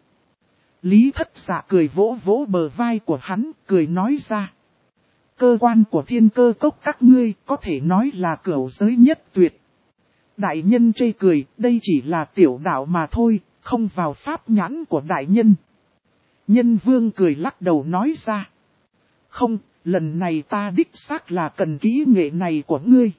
Lý Thất Dạ cười vỗ vỗ bờ vai của hắn, cười nói ra. Cơ quan của thiên cơ cốc các ngươi có thể nói là cửu giới nhất tuyệt. Đại nhân chê cười, đây chỉ là tiểu đạo mà thôi, không vào pháp nhãn của đại nhân. Nhân vương cười lắc đầu nói ra. Không, lần này ta đích xác là cần kỹ nghệ này của ngươi.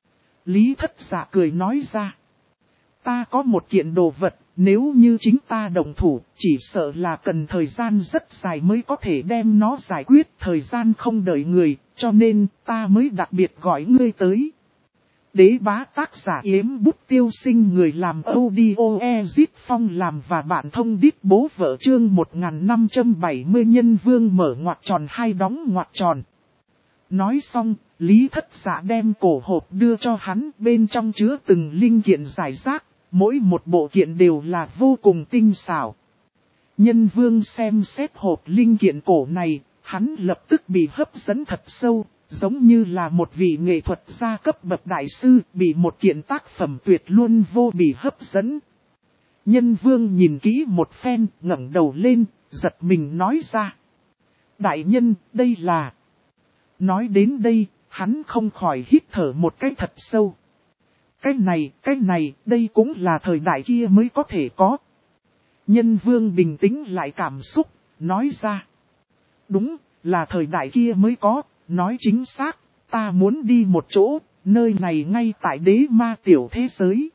Lý Thất Dạ cười nói ra. Ta có một kiện đồ vật, nếu như chính ta động thủ, chỉ sợ là cần thời gian rất dài mới có thể đem nó giải quyết. Thời gian không đợi người, cho nên ta mới đặc biệt gọi ngươi tới. Đế bá tác giả Yếm Bút Tiêu Sinh, người làm audio Ezit Phong làm và bạn thông điệp bố vợ, chương 1570. Nhân vương mở ngoặc tròn hai đóng ngoặc tròn. Nói xong, Lý Thất Dạ đem cổ hộp đưa cho hắn, bên trong chứa từng linh kiện giải rác, mỗi một bộ kiện đều là vô cùng tinh xảo. Nhân vương xem xét hộp linh kiện cổ này, hắn lập tức bị hấp dẫn thật sâu. Giống như là một vị nghệ thuật gia cấp bậc đại sư bị một kiện tác phẩm tuyệt luôn vô bì hấp dẫn. Nhân vương nhìn kỹ một phen, ngẩng đầu lên, giật mình nói ra. Đại nhân, đây là... Nói đến đây, hắn không khỏi hít thở một cái thật sâu. Cái này, đây cũng là thời đại kia mới có thể có. Nhân vương bình tĩnh lại cảm xúc, nói ra. Đúng, là thời đại kia mới có. Nói chính xác, ta muốn đi một chỗ, nơi này ngay tại đế ma tiểu thế giới.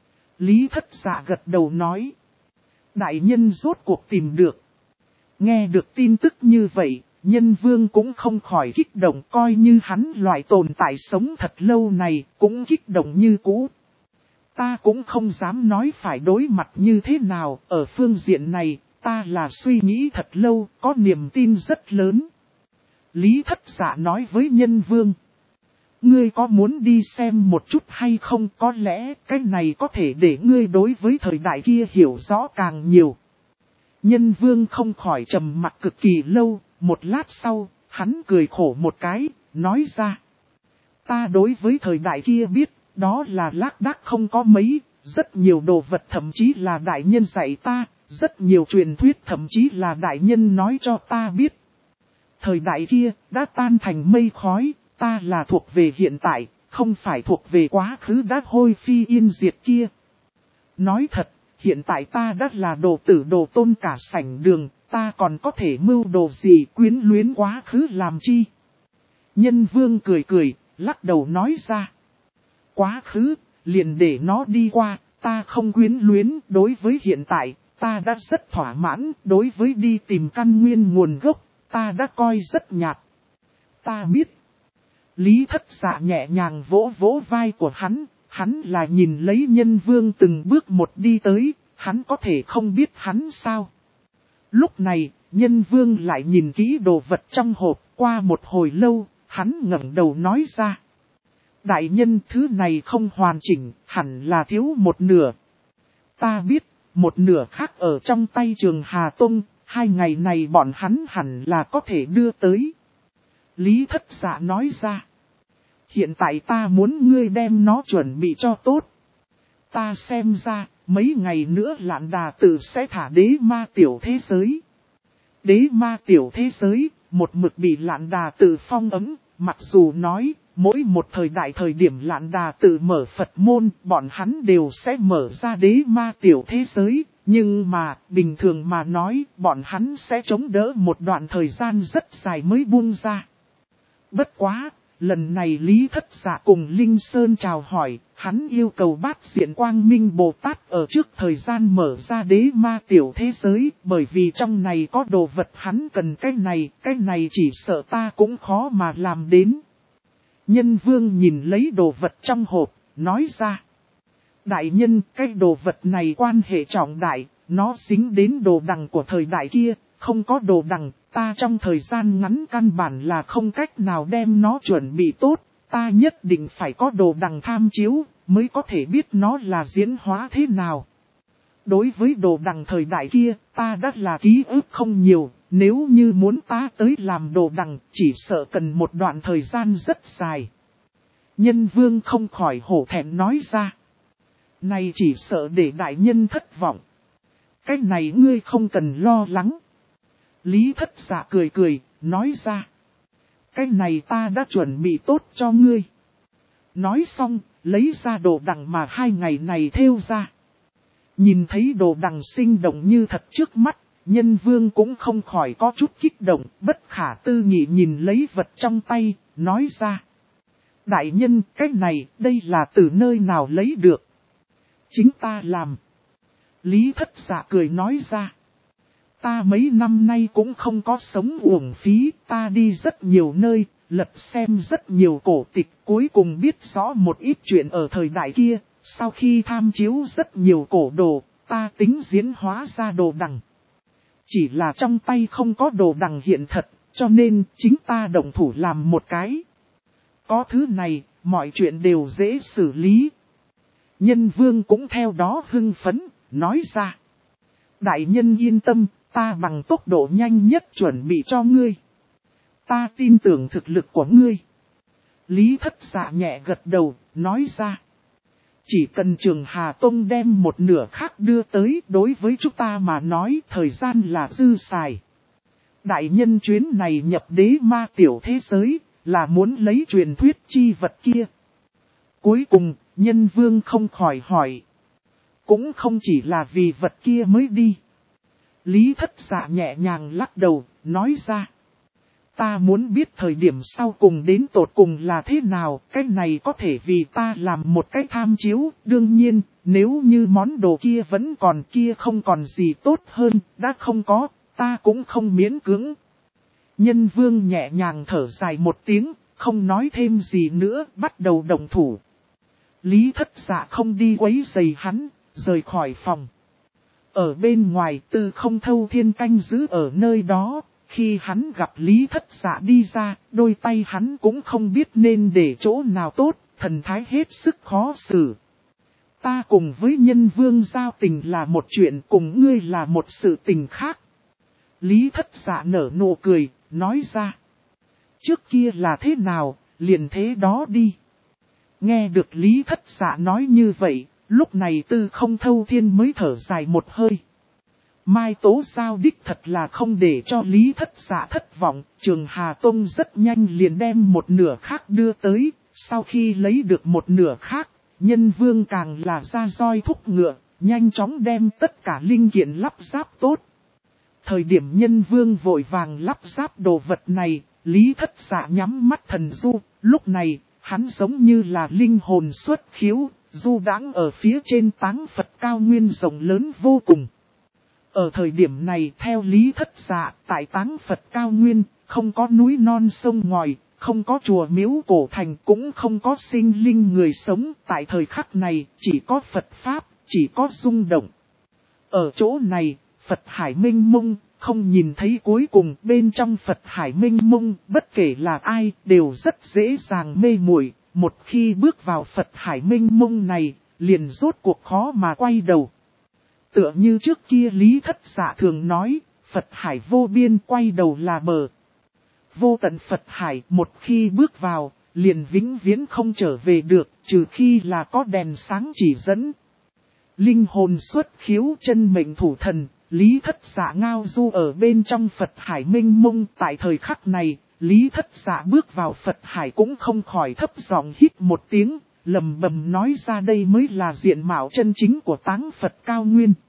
Lý Thất Dạ gật đầu nói. Đại nhân rốt cuộc tìm được. Nghe được tin tức như vậy, nhân vương cũng không khỏi kích động, coi như hắn loại tồn tại sống thật lâu này, cũng kích động như cũ. Ta cũng không dám nói phải đối mặt như thế nào, ở phương diện này, ta là suy nghĩ thật lâu, có niềm tin rất lớn. Lý Thất Dạ nói với nhân vương. Ngươi có muốn đi xem một chút hay không? Có lẽ cái này có thể để ngươi đối với thời đại kia hiểu rõ càng nhiều. Nhân vương không khỏi trầm mặc cực kỳ lâu, một lát sau, hắn cười khổ một cái, nói ra. Ta đối với thời đại kia biết, đó là lác đác không có mấy, rất nhiều đồ vật thậm chí là đại nhân dạy ta, rất nhiều truyền thuyết thậm chí là đại nhân nói cho ta biết. Thời đại kia đã tan thành mây khói, ta là thuộc về hiện tại, không phải thuộc về quá khứ đã hôi phi yên diệt kia. Nói thật, hiện tại ta đã là đồ tử đồ tôn cả sảnh đường, ta còn có thể mưu đồ gì quyến luyến quá khứ làm chi. Nhân vương cười cười, lắc đầu nói ra. Quá khứ, liền để nó đi qua, ta không quyến luyến. Đối với hiện tại, ta đã rất thỏa mãn. Đối với đi tìm căn nguyên nguồn gốc, ta đã coi rất nhạt. Ta biết. Lý Thất Dạ nhẹ nhàng vỗ vỗ vai của hắn là nhìn lấy nhân vương từng bước một đi tới, hắn có thể không biết hắn sao. Lúc này, nhân vương lại nhìn kỹ đồ vật trong hộp, qua một hồi lâu, hắn ngẩng đầu nói ra. Đại nhân, thứ này không hoàn chỉnh, hẳn là thiếu một nửa. Ta biết, một nửa khác ở trong tay Trường Hà Tông, 2 ngày này bọn hắn hẳn là có thể đưa tới. Lý Thất Dạ nói ra. Hiện tại ta muốn ngươi đem nó chuẩn bị cho tốt. Ta xem ra, mấy ngày nữa Lạn Đà Tự sẽ thả đế ma tiểu thế giới. Đế ma tiểu thế giới, một mực bị Lạn Đà Tự phong ấm, mặc dù nói, mỗi một thời điểm Lạn Đà Tự mở Phật môn, bọn hắn đều sẽ mở ra đế ma tiểu thế giới, nhưng mà, bình thường mà nói, bọn hắn sẽ chống đỡ một đoạn thời gian rất dài mới buông ra. Bất quá, lần này Lý Thất Dạ cùng Linh Sơn chào hỏi, hắn yêu cầu Bát Diện Quang Minh Bồ Tát ở trước thời gian mở ra đế ma tiểu thế giới, bởi vì trong này có đồ vật hắn cần cái này chỉ sợ ta cũng khó mà làm đến. Nhân Vương nhìn lấy đồ vật trong hộp, nói ra. Đại nhân, cái đồ vật này quan hệ trọng đại, nó dính đến đồ đằng của thời đại kia, không có đồ đằng, ta trong thời gian ngắn căn bản là không cách nào đem nó chuẩn bị tốt, ta nhất định phải có đồ đằng tham chiếu, mới có thể biết nó là diễn hóa thế nào. Đối với đồ đằng thời đại kia, ta đã là ký ức không nhiều, nếu như muốn ta tới làm đồ đằng, chỉ sợ cần một đoạn thời gian rất dài. Nhân Vương không khỏi hổ thẹn nói ra. Này chỉ sợ để đại nhân thất vọng. Cái này ngươi không cần lo lắng. Lý Thất Dạ cười, nói ra. Cái này ta đã chuẩn bị tốt cho ngươi. Nói xong, lấy ra đồ đằng mà 2 ngày này thêu ra. Nhìn thấy đồ đằng sinh động như thật trước mắt, Nhân Vương cũng không khỏi có chút kích động, bất khả tư nghị nhìn lấy vật trong tay, nói ra. Đại nhân, cái này, đây là từ nơi nào lấy được? Chính ta làm. Lý Thất Dạ cười nói ra. Ta mấy năm nay cũng không có sống uổng phí, ta đi rất nhiều nơi, lật xem rất nhiều cổ tịch, cuối cùng biết rõ một ít chuyện ở thời đại kia, sau khi tham chiếu rất nhiều cổ đồ, ta tính diễn hóa ra đồ đằng. Chỉ là trong tay không có đồ đằng hiện thật, cho nên chính ta động thủ làm một cái. Có thứ này, mọi chuyện đều dễ xử lý. Nhân Vương cũng theo đó hưng phấn, nói ra. Đại nhân yên tâm, ta bằng tốc độ nhanh nhất chuẩn bị cho ngươi. Ta tin tưởng thực lực của ngươi. Lý Thất Dạ nhẹ gật đầu, nói ra. Chỉ cần Trường Hà Tông đem một nửa khác đưa tới, đối với chúng ta mà nói thời gian là dư xài. Đại nhân chuyến này nhập đế ma tiểu thế giới, là muốn lấy truyền thuyết chi vật kia. Cuối cùng, Nhân Vương không khỏi hỏi. Cũng không chỉ là vì vật kia mới đi. Lý Thất Dạ nhẹ nhàng lắc đầu, nói ra. Ta muốn biết thời điểm sau cùng đến tột cùng là thế nào, cái này có thể vì ta làm một cái tham chiếu, đương nhiên, nếu như món đồ kia vẫn còn kia không còn gì tốt hơn, đã không có, ta cũng không miễn cưỡng. Nhân Vương nhẹ nhàng thở dài một tiếng, không nói thêm gì nữa, bắt đầu động thủ. Lý Thất Dạ không đi quấy rầy hắn, rời khỏi phòng. Ở bên ngoài Tư Không Thâu Thiên canh giữ ở nơi đó, khi hắn gặp Lý Thất Dạ đi ra, đôi tay hắn cũng không biết nên để chỗ nào tốt, thần thái hết sức khó xử. Ta cùng với Nhân Vương giao tình là một chuyện, cùng ngươi là một sự tình khác. Lý Thất Dạ nở nụ cười, nói ra. Trước kia là thế nào, liền thế đó đi. Nghe được Lý Thất Dạ nói như vậy, lúc này Tư Không Thâu Thiên mới thở dài một hơi. Mai Tố Giao đích thật là không để cho Lý Thất Dạ thất vọng, Trường Hà Tông rất nhanh liền đem một nửa khác đưa tới, sau khi lấy được một nửa khác, Nhân Vương càng là ra roi thúc ngựa, nhanh chóng đem tất cả linh kiện lắp ráp tốt. Thời điểm Nhân Vương vội vàng lắp ráp đồ vật này, Lý Thất Dạ nhắm mắt thần du, lúc này, hắn giống như là linh hồn xuất khiếu, du đãng ở phía trên táng Phật cao nguyên rộng lớn vô cùng. Ở thời điểm này theo Lý Thất Dạ, tại táng Phật cao nguyên, không có núi non sông ngòi, không có chùa miếu cổ thành, cũng không có sinh linh người sống, tại thời khắc này chỉ có Phật Pháp, chỉ có rung động. Ở chỗ này, Phật Hải mênh mông, không nhìn thấy cuối cùng, bên trong Phật Hải mênh mông, bất kể là ai, đều rất dễ dàng mê muội. Một khi bước vào Phật Hải mênh mông này, liền rốt cuộc khó mà quay đầu. Tựa như trước kia Lý Thất Dạ thường nói, Phật hải vô biên, quay đầu là bờ. Vô tận Phật hải, một khi bước vào, liền vĩnh viễn không trở về được, trừ khi là có đèn sáng chỉ dẫn. Linh hồn xuất khiếu, chân mệnh thủ thần, Lý Thất Dạ ngao du ở bên trong Phật hải mênh mông. Tại thời khắc này, Lý Thất Dạ bước vào Phật hải cũng không khỏi thấp giọng hít một tiếng, lầm bầm nói ra đây mới là diện mạo chân chính của táng Phật cao nguyên.